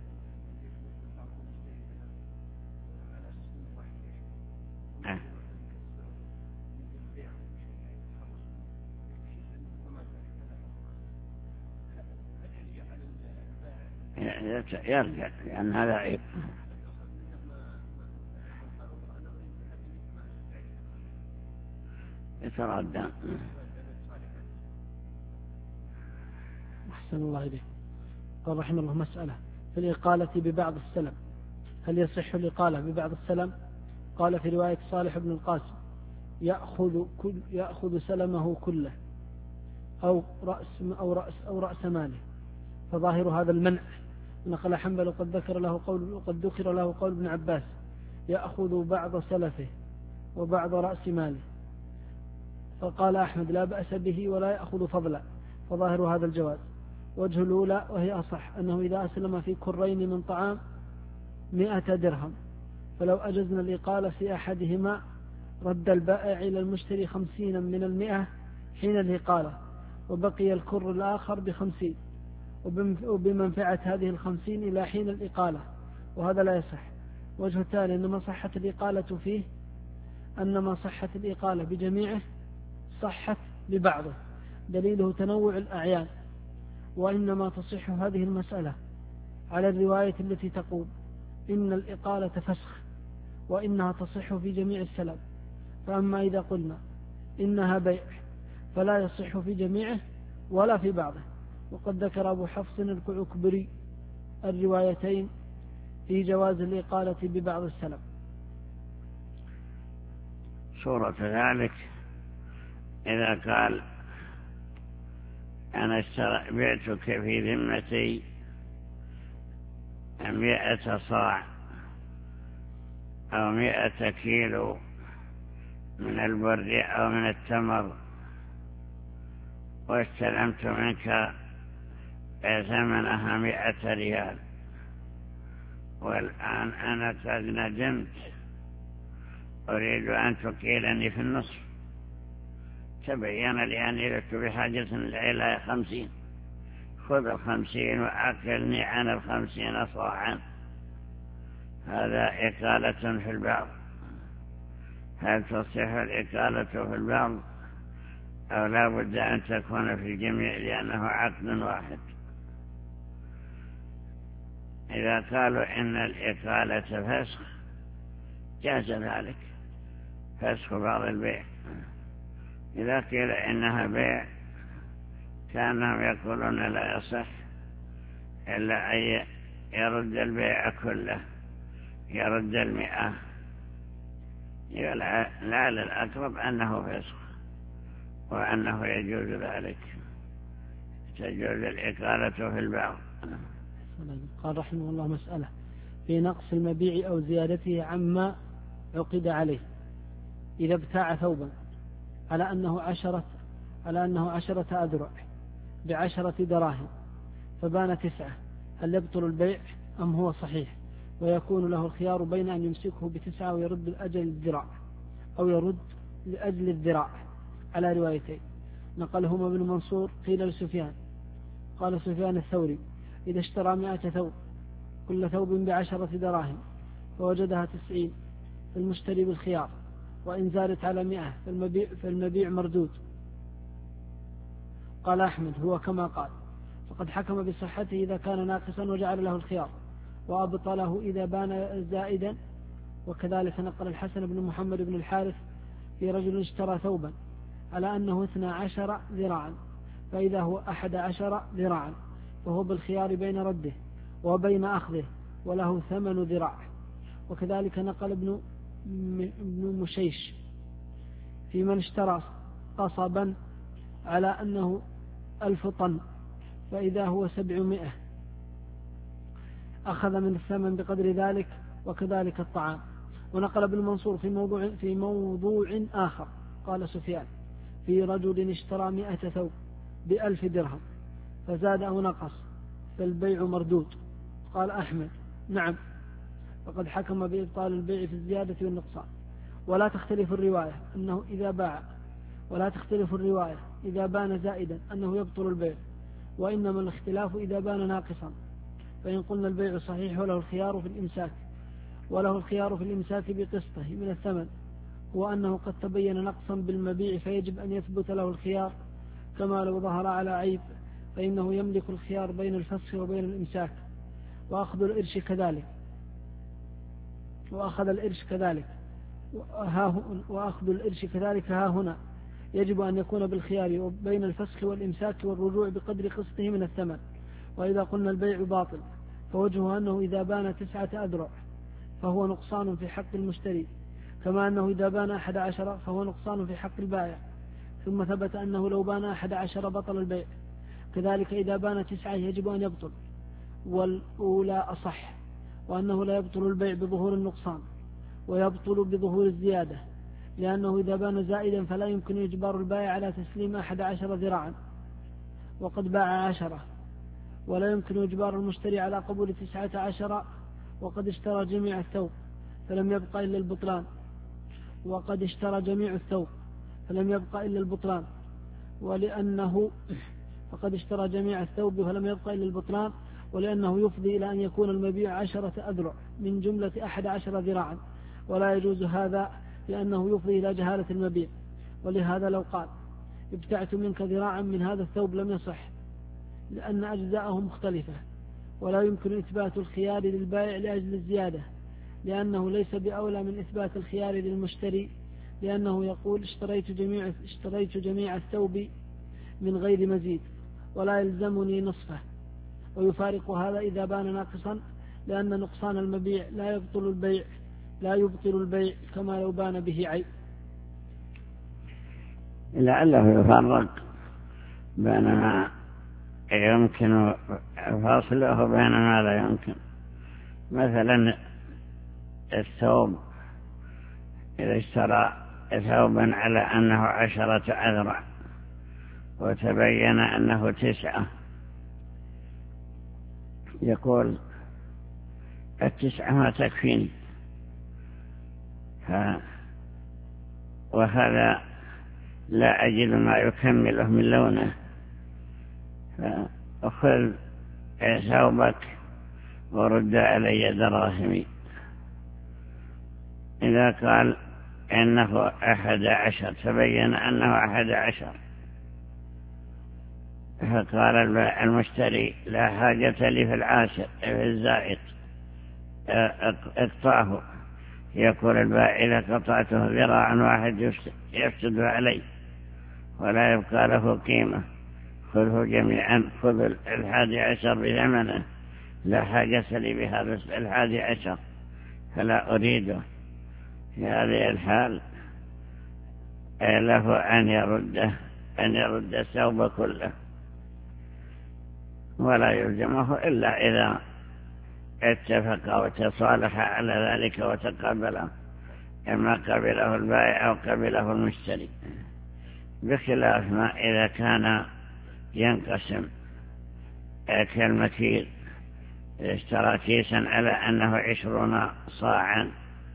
أه. يرجع لأن هذا عيب. يتردى. أحسن الله إليه. قال رحمه الله مسألة في الإقالة ببعض السلم، هل يصح الإقالة ببعض السلم؟ قال في رواية صالح بن القاسم يأخذ, كل يأخذ سلمه كله أو رأس, أو رأس, أو رأس ماله، فظاهر هذا المنع. نقل حنبل وقد ذكر له قول وقد ذكر له قول ابن عباس يأخذ بعض سلفه وبعض رأس ماله، فقال أحمد لا بأس به ولا يأخذ فضلا، فظاهر هذا الجواز. وجه الأولى وهي أصح أنه إذا أسلم في كرين من طعام مئة درهم، فلو أجزنا الإقالة في أحدهما رد البائع إلى المشتري خمسين من المئة حين الإقالة، وبقي الكر الآخر بخمسين، وبمنفعة هذه الخمسين إلى حين الإقالة، وهذا لا يصح. وجه الثاني أن ما صحت الإقالة فيه أن ما صحت الإقالة بجميعه صحت ببعضه، دليله تنوع الأعيان. وإنما تصح هذه المسألة على الرواية التي تقول إن الإقالة فسخ، وإنها تصح في جميع السلام. فأما إذا قلنا إنها بيع فلا يصح في جميعه ولا في بعضه. وقد ذكر أبو حفص الكعكبري الروايتين في جواز الإقالة ببعض السلام، صورة ذلك إذا قال أنا بعتك في ذمتي مئة صاع أو مئة كيلو من البر أو من التمر، واستلمت منك ثمنها مئة ريال، والآن أنا قد ندمت أريد أن تكيلني في النصف، تبين لي أني لست بحاجة إلى خمسين، خذ الخمسين وأكلني عن الخمسين صاعا. هذا إقالة في البعض. هل تصح الإقالة في البعض أو لا بد أن تكون في الجميع لأنه عقد واحد؟ إذا قالوا إن الإقالة فسخ جاز ذلك، فسخ بعض البيع. إذا قيل إنها بيع كانهم يقولون لا يصح إلا أن يرد البيع كله، يرد المئة. لعل الأقرب أنه فسخ وأنه يجوز ذلك، تجوز الإقالة في البعض. قال رحمه الله مسألة في نقص المبيع أو زيادته عما عقد عليه. إذا ابتاع ثوبا على أنه عشرة على أنه عشرة أذرع بعشرة دراهم فبان تسعة، هل يبطل البيع أم هو صحيح؟ ويكون له الخيار بين أن يمسكه بتسعة ويرد لأجل الذراع أو يرد لأجل الذراع على روايتين. نقلهما ابن منصور. قيل لسفيان، قال سفيان الثوري: إذا اشترى مائة ثوب كل ثوب بعشرة دراهم فوجدها تسعين فالمشتري بالخيار، وإن زادت على مئة فالمبيع, فالمبيع مردود. قال أحمد: هو كما قال، فقد حكم بصحته إذا كان ناقصا وجعل له الخيار، وأبطله إذا بان زائدا. وكذلك نقل الحسن بن محمد بن الحارث في رجل اشترى ثوبا على أنه اثنى عشر ذراعا فإذا هو أحد عشر ذراعا فهو بالخيار بين رده وبين أخذه وله ثمن ذراع. وكذلك نقل ابن ابن مشيش في من اشترى قصبا على أنه ألف طن فإذا هو سبعمائة أخذ من الثمن بقدر ذلك، وكذلك الطعام. ونقل ابن منصور في موضوع, في موضوع آخر قال سفيان: في رجل اشترى مئة ثوب بألف درهم فزاد أو نقص فالبيع مردود. قال أحمد: نعم، فقد حكم بإبطال البيع في الزيادة والنقصان. ولا تختلف الرواية أنه إذا باع ولا تختلف الرواية إذا بان زائدا أنه يبطل البيع، وإنما الاختلاف إذا بان ناقصا. فإن قلنا البيع صحيح وله الخيار في الإمساك وله الخيار في الإمساك بقسطه من الثمن، وأنه قد تبين نقصا بالمبيع فيجب أن يثبت له الخيار كما لو ظهر على عيب، فإنه يملك الخيار بين الفسخ وبين الإمساك. وأخذ الإرش كذلك وأخذ الإرش كذلك وأخذ الإرش كذلك ها هنا يجب أن يكون بالخيار بين الفسخ والإمساك والرجوع بقدر قسطه من الثمن. وإذا قلنا البيع باطل فوجهه أنه إذا بان تسعة أذرع فهو نقصان في حق المشتري، كما أنه إذا بان أحد عشر فهو نقصان في حق البائع. ثم ثبت أنه لو بان أحد عشر بطل البيع. كذلك إذا بان تسعة يجب أن يبطل، والأولى أصح، وأنه لا يبطل البيع بظهور النقصان ويبطل بظهور الزيادة، لأنه إذا بان زائدا فلا يمكن إجبار البائع على تسليم أحد عشر ذراعا وقد باع عشرة، ولا يمكن إجبار المشتري على قبول تسعة عشر وقد اشترى جميع الثوب فلم يبقى إلا البطلان وقد اشترى جميع الثوب فلم يبقى إلا البطلان ولأنه فقد اشترى جميع الثوب فلم يبقى إلا البطلان ولأنه يفضي إلى أن يكون المبيع عشرة أذرع من جملة أحد عشر ذراعا، ولا يجوز هذا لأنه يفضي إلى جهالة المبيع. ولهذا لو قال ابتعت منك ذراعا من هذا الثوب لم يصح، لأن أجزاءه مختلفة، ولا يمكن إثبات الخيار للبائع لأجل الزيادة، لأنه ليس بأولى من إثبات الخيار للمشتري، لأنه يقول اشتريت جميع, اشتريت جميع الثوب من غير مزيد ولا يلزمني نصفه. ويفارق هذا إذا بان ناقصا، لأن نقصان المبيع لا يبطل البيع لا يبطل البيع كما لو بان به عيب. لعله يفرق بين ما يمكن فصله وبين ما لا يمكن. مثلا الثوب، إذا اشترى ثوبا على أنه عشرة أذرع وتبين أنه تسعة، يقول التسعة ما تكفيني، وهذا لا أجد ما يكمله من لونه، فأخذ ثوبك ورد علي دراهمي. إذا قال إنه أحد عشر تبين أنه أحد عشر، فقال المشتري لا حاجة لي في العاشر في الزائد اقطعه، يقول البائع إذا قطعته ذراعا واحد يفسد علي ولا يبقى له قيمة، خذه جميعا، خذ الحادي عشر بثمنه، لا حاجة لي بهذا الحادي عشر فلا أريده. في هذه الحال له أن يرده أن يرد الثوب كله، ولا يلزمه إلا إذا اتفق وتصالح على ذلك وتقبله، إما قبله البائع أو قبله المشتري، بخلاف ما إذا كان ينقسم كالمكيل، اشترى كيسا على أنه عشرون صاعا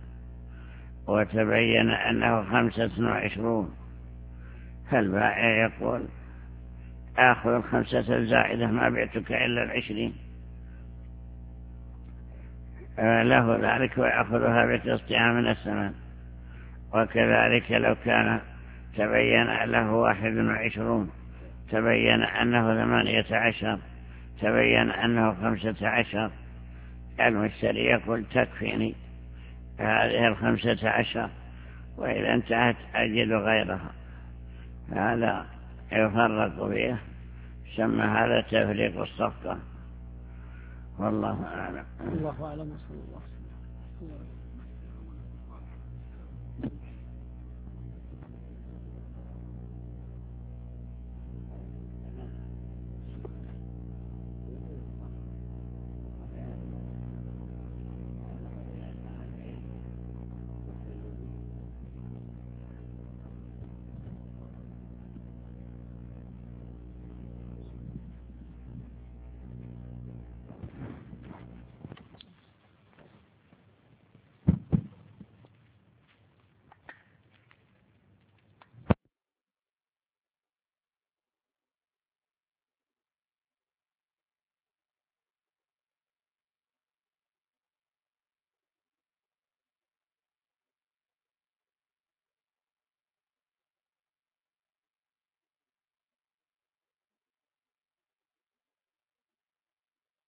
وتبين أنه خمسة وعشرون، فالبائع يقول آخذ الخمسة الزائدة ما بعتك إلا العشرين، له ذلك ويأخذها بقسطها من الثمن. وكذلك لو كان تبين له واحد وعشرون، تبين أنه ثمانية عشر، تبين أنه خمسة عشر، المشتري يقول تكفيني هذه الخمسة عشر، وإذا انتهت أجد غيرها. هذا يفرق فيه، سمى هذا تفريق الصفقة. والله أعلم. الله أعلم. وصلى الله عليه وسلم.